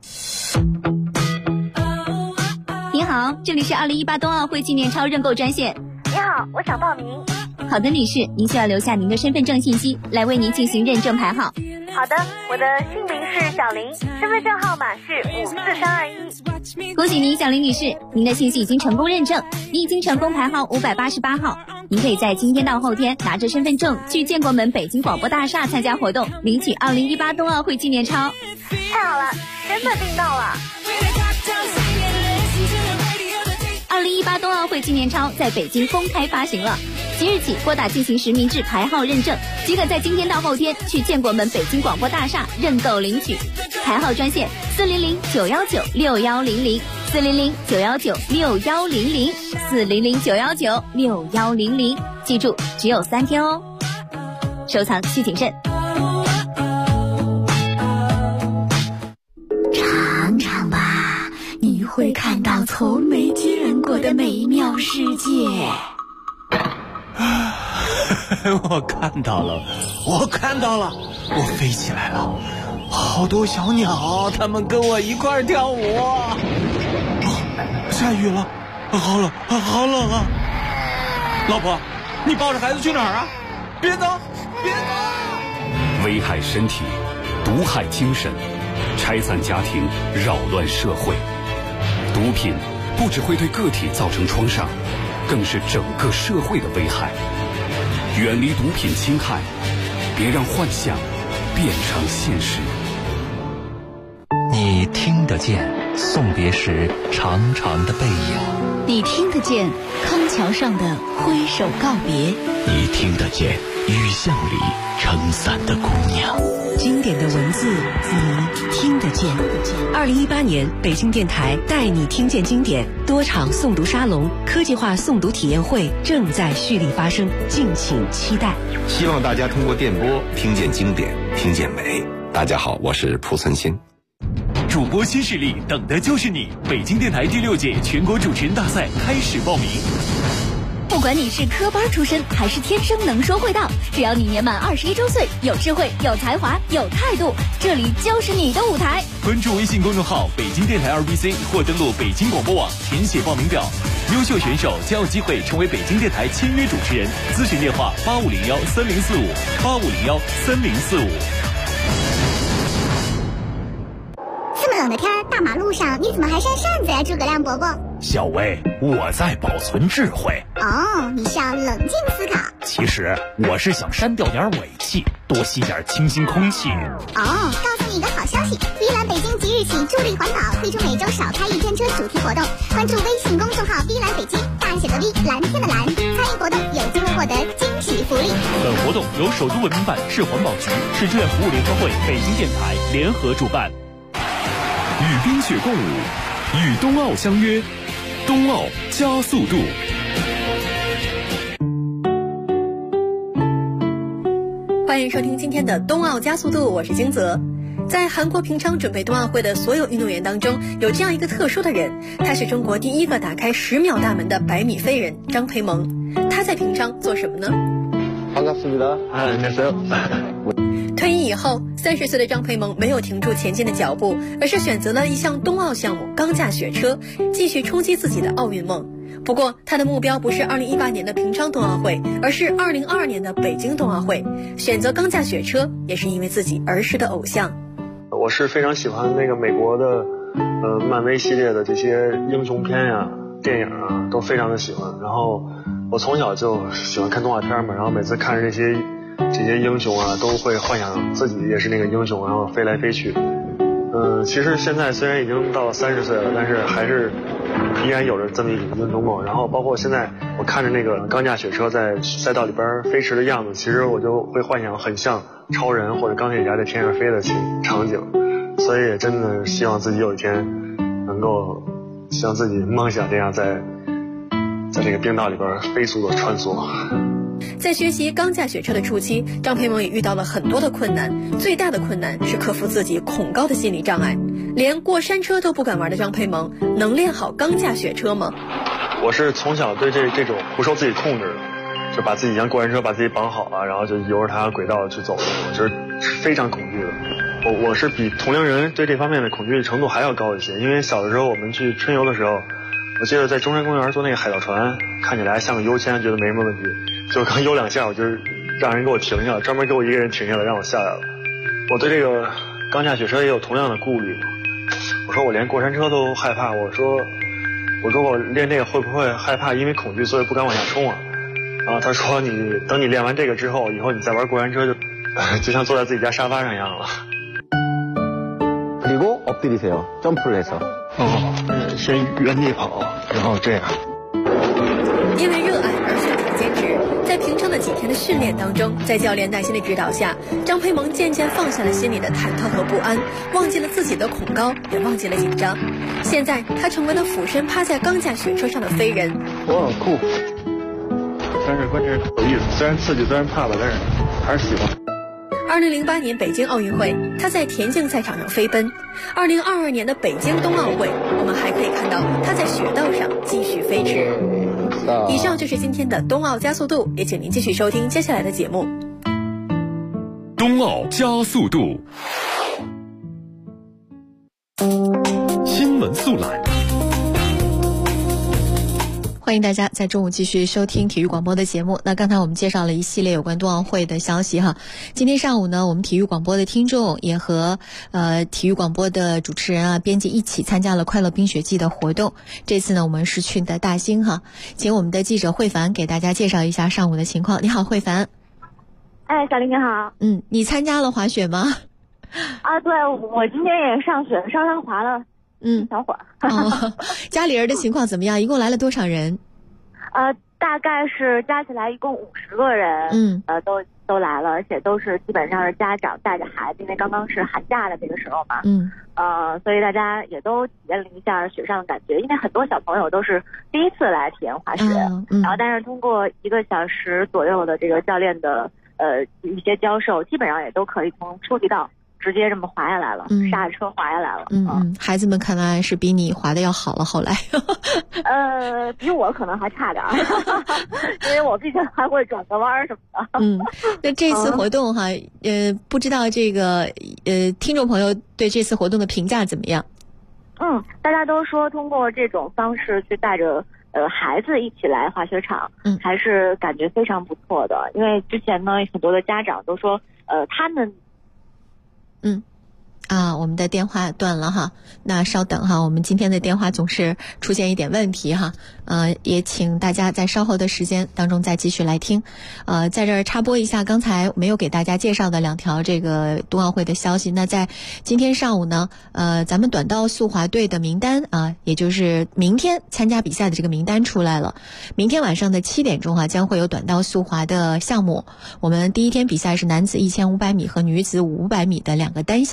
您好，这里是2018冬奥会纪念超认购专线。 你好，我想报名。 好的，女士，您需要留下您的身份证信息来为您进行认证排号。 好的，我的姓名是小林，身份证号码是54321。 恭喜您，小林女士，您的信息已经成功认证，你已经成功排号588号。您可以在今天到后天拿着身份证去建国门北京广播大厦参加活动，领取2018冬奥会纪念钞。 太好了，真的订到了。 2018冬奥会纪念钞在北京公开发行了，即日起拨打进行实名制排号认证，即可在今天到后天去建国门北京广播大厦认购领取。排号专线400-919-6100 400-919-6100 400-919-6100，记住只有3天哦，收藏需谨慎。 尝尝吧，你会看到从没见过的美妙世界。 我看到了，我飞起来了，好多小鸟，它们跟我一块跳舞。下雨了，好冷啊！老婆，你抱着孩子去哪儿啊？别走！ 危害身体，毒害精神，拆散家庭，扰乱社会。毒品不只会对个体造成创伤，更是整个社会的危害。远离毒品侵害，别让幻想变成现实。 你听得见送别时长长的背影， 你听得见康桥上的挥手告别， 你听得见雨巷里撑伞的姑娘。 经典的文字，你听得见。2018年北京电台带你听见经典多场诵读沙龙、科技化诵读体验会正在蓄力发生，敬请期待。 希望大家通过电波听见经典，听见美。大家好，我是蒲存昕。 主播新势力等的就是你！北京电台第6届全国主持人大赛开始报名。 不管你是科班出身还是天生能说会道，只要你年满21周岁，有智慧、有才华、有态度，这里就是你的舞台。 关注微信公众号北京电台2BC 或登录北京广播网填写报名表，优秀选手将有机会成为北京电台签约主持人。咨询电话8501-3045 8501-3045。 这么冷的天，大马路上你怎么还扇扇子呀，诸葛亮伯伯？ 小薇，我在保存智慧。 哦，你是要冷静思考。 其实我是想删掉点尾气，多吸点清新空气。 哦，告诉你一个好消息，依兰北京即日起助力环保，推出每周少开1天车主题活动。关注微信公众号依兰北京，大写的 V， 蓝天的蓝，参与活动有机会获得惊喜福利。 本活动由首都文明办、市环保局、市志愿服务联合会、北京电台联合主办。 与冰雪共舞，与冬奥相约，冬奥加速度。 欢迎收听今天的冬奥加速度，我是金泽。在韩国平昌准备冬奥会的所有运动员当中，有这样一个特殊的人，他是中国第一个打开10秒大门的100米飞人张培萌。他在平昌做什么呢？ 반갑습니다. 안녕하세요. 退役以后，30岁的张培萌没有停住前进的脚步，而是选择了一项冬奥项目钢架雪车，继续冲击自己的奥运梦。不过，他的目标不是2018年的平昌冬奥会，而是2022年的北京冬奥会。选择钢架雪车，也是因为自己儿时的偶像。 我是非常喜欢那个美国的，漫威系列的这些英雄片呀、电影啊，都非常的喜欢。然后我从小就喜欢看动画片嘛，然后每次看着这些英雄啊，都会幻想自己也是那个英雄，然后飞来飞去。其实现在虽然已经到了30岁了，但是还是依然有着这么一种英雄梦。然后包括现在我看着那个钢架雪车在赛道里边飞驰的样子，其实我就会幻想很像超人或者钢铁侠在天上飞的场景。所以也真的希望自己有一天能够像自己梦想这样在这个冰道里边飞速的穿梭。 在学习钢架雪车的初期，张培萌也遇到了很多的困难，最大的困难是克服自己恐高的心理障碍。连过山车都不敢玩的张培萌，能练好钢架雪车吗？ 我是从小对这种不受自己控制的，就把自己像过山车把自己绑好了，然后就由着它轨道去走，我就是非常恐惧的。我是比同龄人对这方面的恐惧程度还要高一些，因为小的时候我们去春游的时候，我记得在中山公园坐那个海盗船，看起来像个悠签，觉得没什么问题，就刚游2下，我就让人给我停下了，专门给我一个人停下来让我下来了。我对这个钢架雪车也有同样的顾虑，我说我连过山车都害怕，我说我练这个会不会害怕因为恐惧所以不敢往下冲啊？然后他说等你练完这个之后，以后你再玩过山车就像坐在自己家沙发上一样了。 그리고 엎드리세요. 점프를 해서. 先原地跑，然后这样。 因为热爱而选择坚持，在平昌的几天的训练当中，在教练耐心的指导下，张培萌渐渐放下了心里的忐忑和不安，忘记了自己的恐高，也忘记了紧张。现在他成为了俯身趴在钢架雪车上的飞人。 哇，酷！但是关键是有意思，虽然刺激，虽然怕吧，但是还是喜欢。 2008年北京奥运会，他在田径赛场上飞奔。2022年的北京冬奥会，我们还可以看到他在雪道上继续飞驰。以上就是今天的冬奥加速度，也请您继续收听接下来的节目。 冬奥加速度，新闻速览。 欢迎大家在中午继续收听体育广播的节目。那刚才我们介绍了一系列有关冬奥会的消息哈。今天上午呢，我们体育广播的听众也和体育广播的主持人编辑一起参加了快乐冰雪季的活动。这次呢，我们是去的大兴哈，请我们的记者慧凡给大家介绍一下上午的情况。你好，慧凡。 哎，小林你好。 你参加了滑雪吗？ 对，我今天也上雪，稍稍滑了。小会儿。 家里人的情况怎么样？一共来了多少人？ 大概是加起来一共50个人。都来了，而且都是基本上是家长带着孩子，因为刚刚是寒假的这个时候嘛。所以大家也都体验了一下雪上的感觉，因为很多小朋友都是第一次来体验滑雪，然后但是通过1个小时左右的这个教练的一些教授，基本上也都可以从初级道直接这么滑下来了，刹车滑下来了。 孩子们看来是比你滑的要好了。后来， 比我可能还差点儿，因为我毕竟还会转个弯什么的。 那这次活动哈，不知道这个听众朋友对这次活动的评价怎么样？ 大家都说通过这种方式去带着孩子一起来滑雪场，还是感觉非常不错的。因为之前呢，很多的家长都说，他们。 我们的电话断了哈，那稍等哈，我们今天的电话总是出现一点问题哈，也请大家在稍后的时间当中再继续来听。在这儿插播一下刚才没有给大家介绍的2条这个冬奥会的消息。那在今天上午呢，咱们短道速滑队的名单也就是明天参加比赛的这个名单出来了。明天晚上的7点钟将会有短道速滑的项目。我们第一天比赛是男子1500米和女子500米的2个单项，3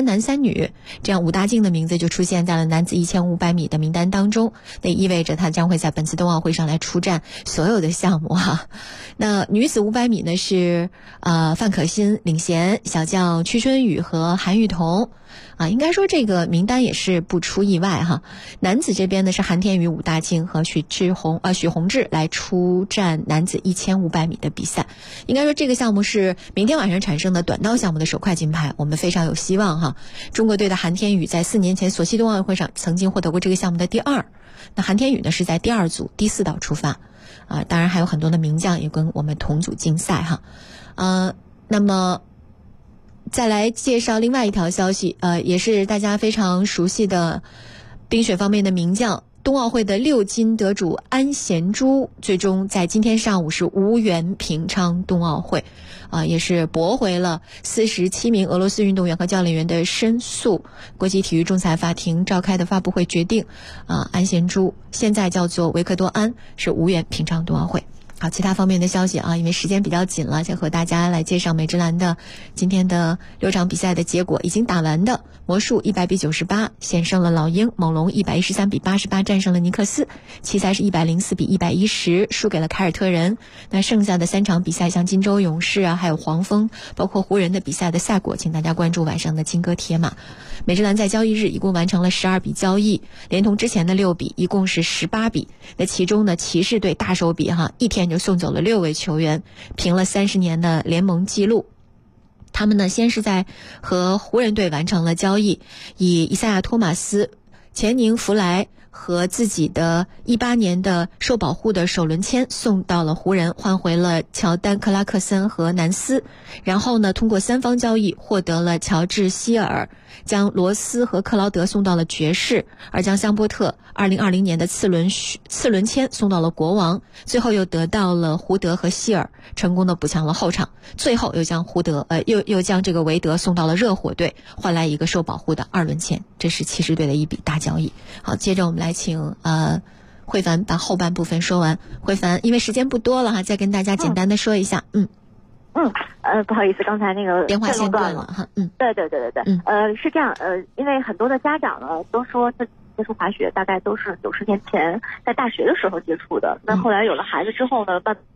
3男3女，这样武大靖的名字就出现在了男子1500米的名单当中，那意味着他将会在本次冬奥会上来出战所有的项目哈。那女子500米呢是范可新领衔，小将屈春雨和韩玉彤应该说这个名单也是不出意外哈。男子这边呢是韩天宇、武大靖和许宏志来出战男子1500米的比赛。应该说这个项目是明天晚上产生的短道项目的首块金牌，我们非常有希望哈。中国队的韩天宇在4年前索契冬奥会上曾经获得过这个项目的第2，那韩天宇呢是在第2组第4道出发当然还有很多的名将也跟我们同组竞赛哈。那么再来介绍另外一条消息，也是大家非常熟悉的冰雪方面的名将，冬奥会的6金得主安贤洙，最终在今天上午是无缘平昌冬奥会，也是驳回了47名俄罗斯运动员和教练员的申诉。国际体育仲裁法庭召开的发布会决定，安贤洙现在叫做维克多安，是无缘平昌冬奥会。好，其他方面的消息因为时间比较紧了，就和大家来介绍美职篮的今天的6场比赛的结果。已经打完的魔术100比98险胜了老鹰，猛龙113比88战胜了尼克斯，奇才是104比110输给了凯尔特人。那剩下的3场比赛，像金州勇士还有黄蜂，包括湖人的比赛的赛果，请大家关注晚上的金戈铁马。美职篮在交易日一共完成了12笔交易，连同之前的6笔，一共是18笔。那其中呢，骑士队大手笔一天就送走了6位球员，平了30年的联盟纪录。他们呢，先是在和湖人队完成了交易，以伊赛亚·托马斯、钱宁·弗莱和自己的18年的受保护的首轮签送到了湖人，换回了乔丹·克拉克森和南斯。然后呢，通过3方交易获得了乔治·希尔，将罗斯和克劳德送到了爵士，而将香波特2020年的次轮签送到了国王，最后又得到了胡德和希尔，成功的补强了后场，最后又将又将这个韦德送到了热火队，换来一个受保护的2轮签。这是骑士队的一笔大交易。好，接着我们来请慧凡把后半部分说完。慧凡，因为时间不多了再跟大家简单的说一下。 不好意思，刚才那个电话线断了哈。 对，是这样，因为很多的家长呢都说自己接触滑雪大概都是90年前在大学的时候接触的，那后来有了孩子之后呢，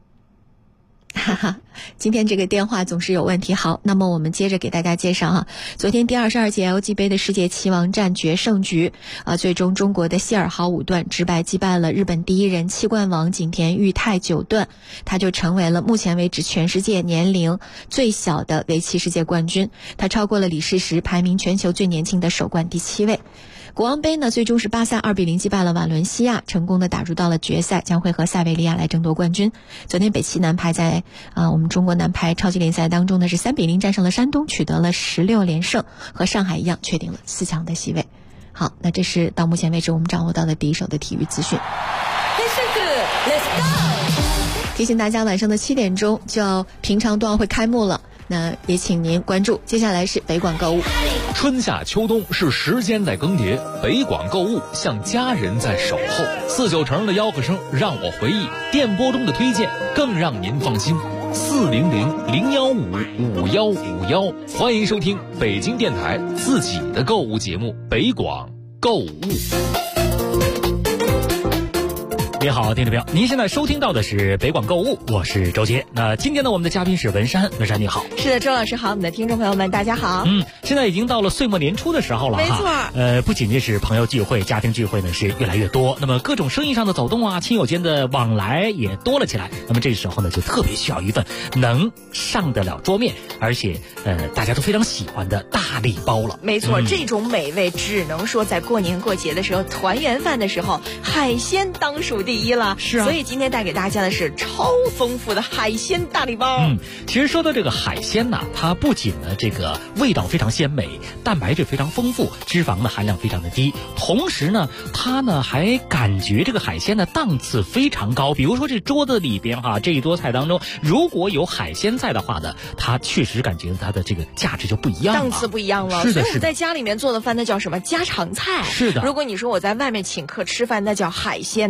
今天这个电话总是有问题。好，那么我们接着给大家介绍昨天第22届 LG 杯的世界棋王战决胜局最终中国的谢尔豪5段直败击败了日本第1人棋冠王景田裕太9段，他就成为了目前为止全世界年龄最小的围棋世界冠军，他超过了李世石，排名全球最年轻的首冠第7位。国王杯呢，最终是巴萨2比0击败了瓦伦西亚，成功的打入到了决赛，将会和塞维利亚来争夺冠军。昨天北棋男排在我们中国男排超级联赛当中呢，是3比0战胜了山东，取得了16连胜，和上海一样确定了4强的席位。好，那这是到目前为止我们掌握到的第一手的体育资讯。提醒大家，晚上的7点钟就要平昌冬奥会开幕了，那也请您关注。接下来是北广购物。 春夏秋冬是时间在更迭，北广购物像家人在守候。49成的吆喝声让我回忆，电波中的推荐更让您放心。400-015-5151，欢迎收听北京电台自己的购物节目北广购物。 你好，听众朋友，您现在收听到的是北广购物，我是周杰。那今天呢，我们的嘉宾是文山，文山你好。 是的，周老师好，我们的听众朋友们大家好。 现在已经到了岁末年初的时候了， 没错。 不仅仅是朋友聚会、家庭聚会呢是越来越多，那么各种生意上的走动亲友间的往来也多了起来。那么这个时候呢，就特别需要一份能上得了桌面，而且大家都非常喜欢的大礼包了。 没错，这种美味只能说在过年过节的时候，团圆饭的时候，海鲜当属第一了。 是啊， 所以今天带给大家的是超丰富的海鲜大礼包。 其实说到这个海鲜呢，它不仅呢这个味道非常鲜美，蛋白质非常丰富，脂肪的含量非常的低，同时呢，它呢还感觉这个海鲜的档次非常高。比如说这桌子里边这一桌菜当中，如果有海鲜菜的话呢，它确实感觉它的这个价值就不一样了， 档次不一样了。 是的， 所以我们在家里面做的饭那叫什么家常菜。 是的。 如果你说我在外面请客吃饭，那叫海鲜大餐。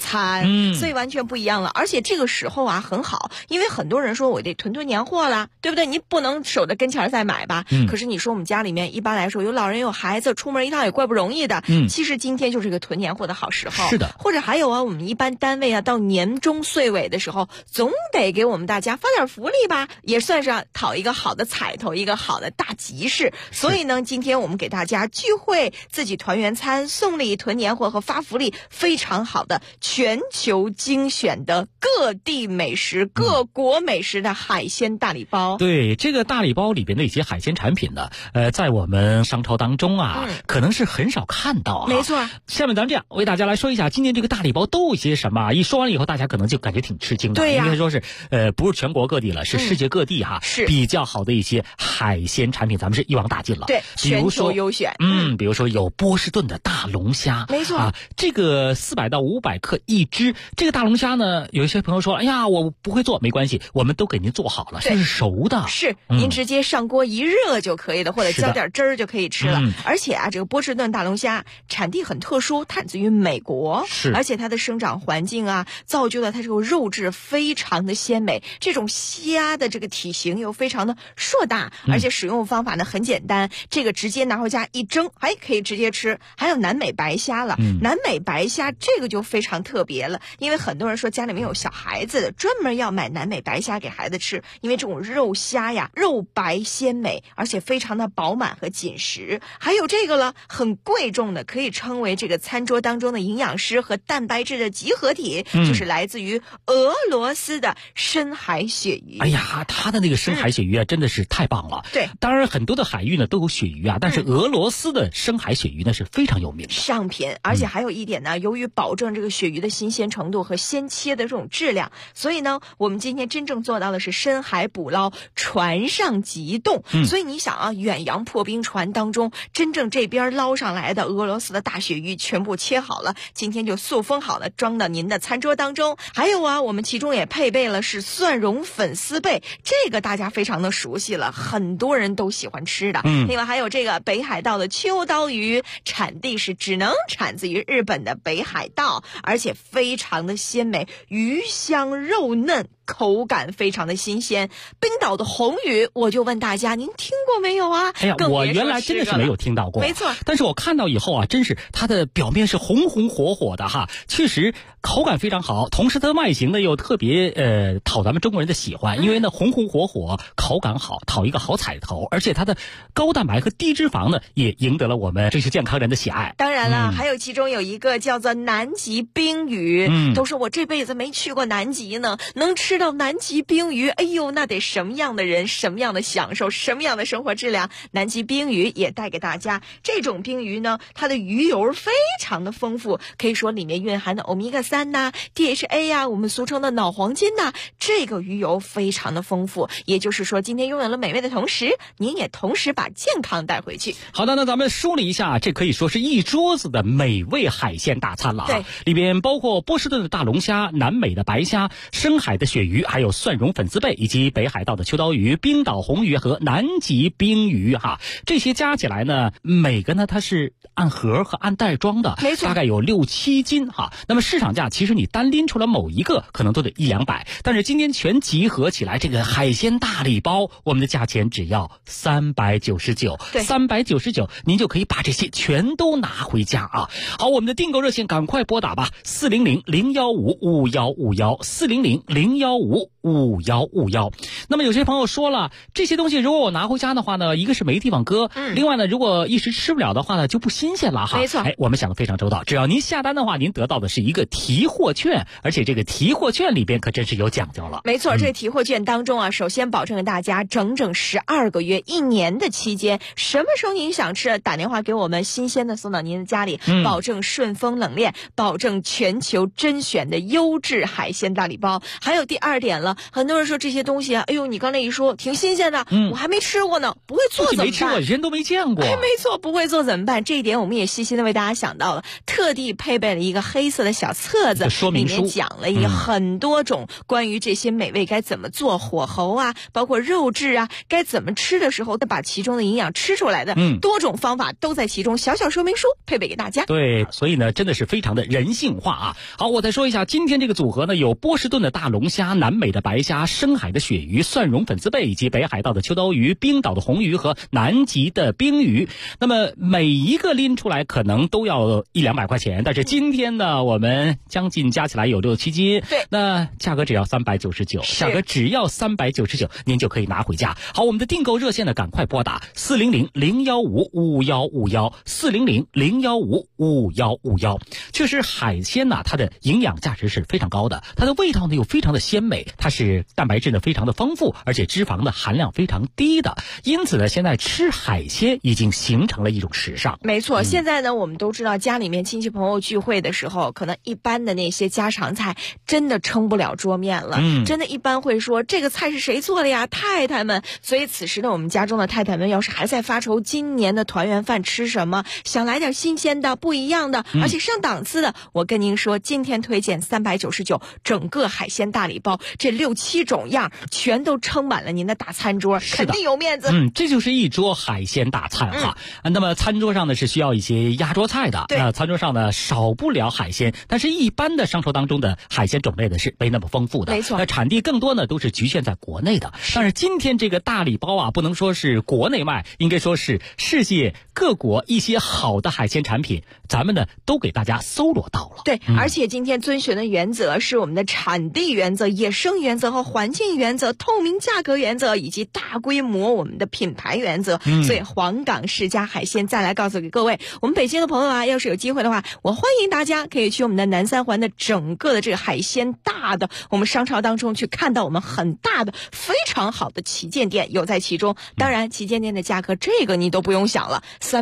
餐，所以完全不一样了。而且这个时候啊很好，因为很多人说我得囤年货啦，对不对？你不能守着跟前再买吧。可是你说我们家里面一般来说有老人有孩子，出门一趟也怪不容易的。其实今天就是一个囤年货的好时候。 是的。 或者还有啊，我们一般单位啊到年终岁尾的时候，总得给我们大家发点福利吧，也算是讨一个好的彩头，一个好的大吉事。所以呢，今天我们给大家聚会、自己团圆餐、送礼、囤年货和发福利，非常好的全球精选的各地美食、各国美食的海鲜大礼包。 对，这个大礼包里边的一些海鲜产品呢，在我们商超当中啊，可能是很少看到啊。 没错。 下面咱们这样为大家来说一下，今年这个大礼包都有些什么？一说完了以后，大家可能就感觉挺吃惊的。 对呀。 应该说是，不是全国各地了，是世界各地哈， 是比较好的一些海鲜产品，咱们是一网打尽了。 对，全球优选。 比如说有波士顿的大龙虾， 没错啊，这个400到500克一只。这个大龙虾呢，有一些朋友说，哎呀，我不会做，没关系，我们都给您做好了，这是熟的。 是，您直接上锅一热就可以的，或者浇点汁儿就可以吃了。而且啊，这个波士顿大龙虾产地很特殊，产自于美国， 是， 而且它的生长环境啊，造就了它这个肉质非常的鲜美。这种虾的这个体型又非常的硕大，而且使用方法呢很简单，这个直接拿回家一蒸，还可以直接吃。还有南美白虾了，南美白虾这个就非常特别了，因为很多人说家里面有小孩子的，专门要买南美白虾给孩子吃，因为这种肉虾呀，肉白鲜美，而且非常的饱满和紧实。还有这个了，很贵重的，可以称为这个餐桌当中的营养师和蛋白质的集合体，就是来自于俄罗斯的深海鳕鱼。 哎呀，它的那个深海鳕鱼啊，真的是太棒了。 对， 当然很多的海域呢都有鳕鱼啊，但是俄罗斯的深海鳕鱼呢是非常有名的上品。而且还有一点呢，由于保证这个鳕鱼的新鲜程度和鲜切的这种质量，所以呢，我们今天真正做到的是深海捕捞，船上急冻。所以你想啊，远洋破冰船当中，真正这边捞上来的俄罗斯的大鳕鱼全部切好了，今天就塑封好了，装到您的餐桌当中。还有啊，我们其中也配备了是蒜蓉粉丝贝，这个大家非常的熟悉了，很多人都喜欢吃的。另外还有这个北海道的秋刀鱼，产地是只能产自于日本的北海道，而且非常的鲜美，鱼香肉嫩，口感非常的新鲜。冰岛的红鱼，我就问大家，您听过没有啊？ 哎呀，我原来真的是没有听到过。 没错， 但是我看到以后啊，真是它的表面是红红火火的哈，确实口感非常好，同时它的外形呢又特别讨咱们中国人的喜欢，因为呢红红火火，口感好，讨一个好彩头，而且它的高蛋白和低脂肪呢也赢得了我们这些健康人的喜爱。 当然了，还有其中有一个叫做南极冰鱼，都说我这辈子没去过南极呢，能吃到南极冰鱼，哎呦，那得什么样的人，什么样的享受，什么样的生活质量。南极冰鱼也带给大家，这种冰鱼呢，它的鱼油非常的丰富，可以说里面蕴含的欧米伽3呐、DHA 呀，我们俗称的脑黄金呐，这个鱼油非常的丰富。也就是说，今天拥有了美味的同时，您也同时把健康带回去。 好的，那咱们梳理一下，这可以说是一桌子的美味海鲜大餐了啊。 对， 里边包括波士顿的大龙虾、南美的白虾、深海的鳕鱼，还有蒜蓉粉丝贝，以及北海道的秋刀鱼、冰岛红鱼和南极冰鱼哈。这些加起来呢，每个呢它是按盒和按袋装的， 没错， 大概有6-7斤哈。那么市场价其实你单拎出来某一个可能都得100-200，但是今天全集合起来，这个海鲜大礼包，我们的价钱只要399， 对 ，399，您就可以把这些全都拿回家啊。好，我们的订购热线赶快拨打吧，400-015-5151，400-015-5151。那么有些朋友说了，这些东西如果我拿回家的话呢，一个是没地方搁，另外呢，如果一时吃不了的话呢，就不新鲜了哈。 没错， 哎，我们想的非常周到，只要您下单的话，您得到的是一个提货券，而且这个提货券里边可真是有讲究了。 没错，这个提货券当中啊，首先保证给大家整整12个月，1年的期间，什么时候您想吃，打电话给我们，新鲜的送到您的家里，保证顺丰冷链，保证全球甄选的优质海鲜大礼包。还有第2点了。 了。很多人说这些东西啊，哎呦，你刚才一说挺新鲜的，我还没吃过呢，不会做怎么办？ 没吃过，人都没见过。 哎，没错，不会做怎么办？这一点我们也细心的为大家想到了，特地配备了一个黑色的小册子， 说明书里面讲了很多种关于这些美味该怎么做，火候啊，包括肉质啊，该怎么吃的时候，把其中的营养吃出来的多种方法都在其中，小小说明书配备给大家。 对，所以呢，真的是非常的人性化啊。好，我再说一下，今天这个组合呢，有波士顿的大龙虾、南美的白虾、深海的鳕鱼、蒜蓉粉丝贝以及北海道的秋刀鱼、冰岛的红鱼和南极的冰鱼。那么每一个拎出来可能都要100-200块钱，但是今天呢，我们将近加起来有6-7斤， 对， 那价格只要399，价格只要399，您就可以拿回家。好，我们的订购热线呢，赶快拨打400-015-5151，400-015-5151。确实，海鲜呢，它的营养价值是非常高的，它的味道呢又非常的鲜美，它是蛋白质呢非常的丰富，而且脂肪的含量非常低的，因此呢，现在吃海鲜已经形成了一种时尚。 没错，现在呢，我们都知道家里面亲戚朋友聚会的时候，可能一般的那些家常菜真的撑不了桌面了，真的一般会说这个菜是谁做的呀？太太们。所以此时呢，我们家中的太太们要是还在发愁今年的团圆饭吃什么，想来点新鲜的、不一样的，而且上档次的，我跟您说，今天推荐399整个海鲜大礼包，这6-7种样全都撑满了您的大餐桌，肯定有面子。 这就是一桌海鲜大餐哈。那么餐桌上呢是需要一些压桌菜的，餐桌上呢少不了海鲜，但是一般的商超当中的海鲜种类呢是没那么丰富的， 没错。 那产地更多呢都是局限在国内的。但是今天这个大礼包啊，不能说是国内卖，应该说是世界各国一些好的海鲜产品，咱们呢都给大家搜罗到了。 对，而且今天遵循的原则是我们的产地原则、野生原则和环境原则、透明价格原则以及大规模我们的品牌原则。所以黄冈世家海鲜再来告诉给各位，我们北京的朋友啊，要是有机会的话，我欢迎大家可以去我们的南三环的整个的这个海鲜大的我们商超当中去看到我们很大的非常好的旗舰店有在其中。当然旗舰店的价格这个你都不用想了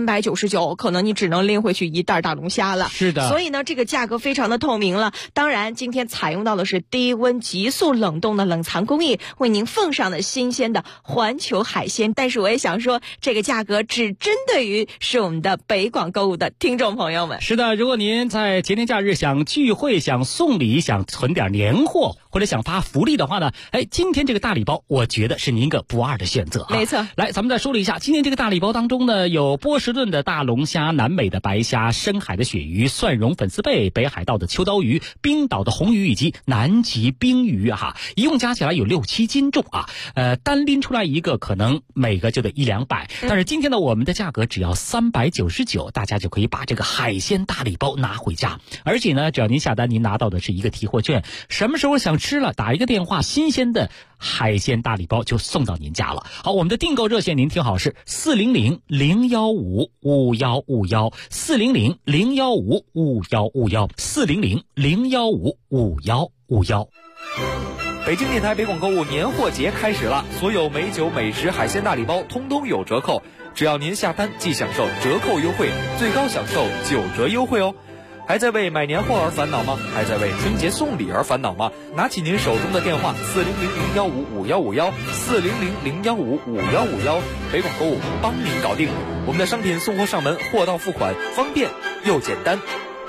，399可能你只能拎回去1袋大龙虾了。 是的， 所以呢这个价格非常的透明了。当然今天采用到的是低温急速冷冻的冷藏工艺，为您奉上的新鲜的环球海鲜。但是我也想说，这个价格只针对于是我们的北广购物的听众朋友们。 是的，如果您在节年假日想聚会、想送礼、想存点年货，或者想发福利的话呢，今天这个大礼包我觉得是您一个不二的选择。 没错， 来咱们再说了一下，今天这个大礼包当中呢，有波士顿的大龙虾、南美的白虾、深海的鳕鱼、蒜蓉粉丝贝、北海道的秋刀鱼、冰岛的红鱼以及南极冰鱼哈，一共加起来有6-7斤重啊。单拎出来一个可能每个就得100-200，但是今天呢我们的价格只要399，大家就可以把这个海鲜大礼包拿回家。而且呢，只要您下单，您拿到的是一个提货券，什么时候想吃了打一个电话，新鲜的海鲜大礼包就送到您家了。好，我们的订购热线您听好，是400-015-5151，400-015-5151。 北京电台北广购物年货节开始了，所有美酒美食海鲜大礼包通通有折扣，只要您下单即享受折扣优惠，最高享受9折优惠哦。还在为买年货而烦恼吗？还在为春节送礼而烦恼吗？拿起您手中的电话，400-015-5151，400-015-5151，北广购物帮您搞定。我们的商品送货上门，货到付款，方便又简单。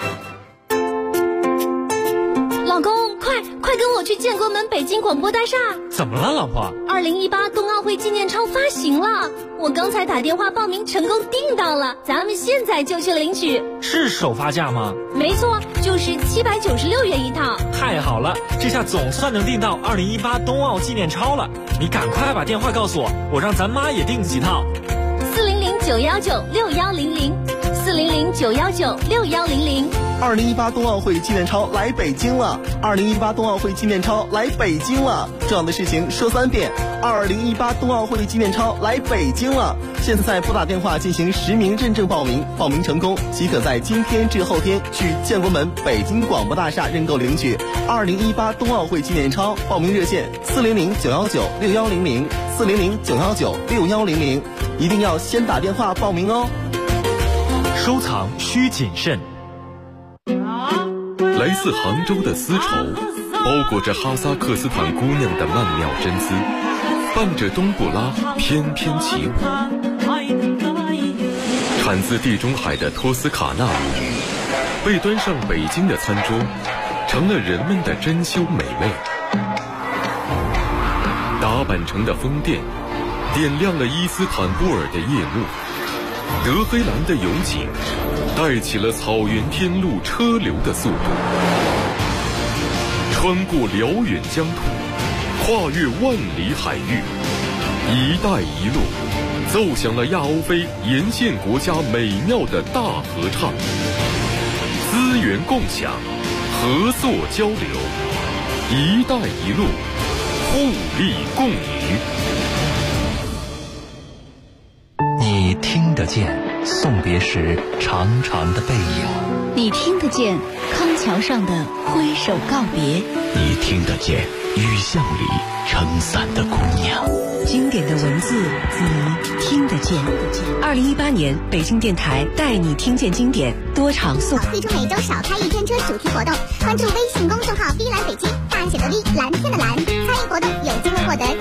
老公，快跟我去建国门北京广播大厦！ 怎么了，老婆 ？2018冬奥会纪念钞发行了，我刚才打电话报名成功订到了，咱们现在就去领取。 是首发价吗？ 没错，就是796元一套。 太好了，这下总算能订到2018冬奥纪念钞了。你赶快把电话告诉我，我让咱妈也订几套。 400-919-6100，400-919-6100。 2018冬奥会纪念钞来北京了！2018冬奥会纪念钞来北京了！重要的事情说3遍：2018冬奥会纪念钞来北京了！现在拨打电话进行实名认证报名，报名成功即可在今天至后天去建国门北京广播大厦认购领取2018冬奥会纪念钞。报名热线：400-919-6100，400-919-6100，一定要先打电话报名哦。 收藏需谨慎。 来自杭州的丝绸， 包裹着哈萨克斯坦姑娘的曼妙真姿，伴着冬不拉翩翩起舞。产自地中海的托斯卡纳米被端上北京的餐桌，成了人们的珍馐美味。打扮成的风电点亮了伊斯坦布尔的夜幕，德黑兰的油井带起了草原天路车流的速度，穿过辽远疆土，跨越万里海域，一带一路奏响了亚欧非沿线国家美妙的大合唱，资源共享，合作交流，一带一路，互利共赢。 你听得见送别时长长的背影， 你听得见康桥上的挥手告别， 你听得见雨巷里撑伞的姑娘。 经典的文字你听得见。2018年北京电台带你听见经典多场送， 推出每周少开一专车主题活动，关注微信公众号 V 蓝北京，大写的 V 蓝天的蓝，参与活动有机会获得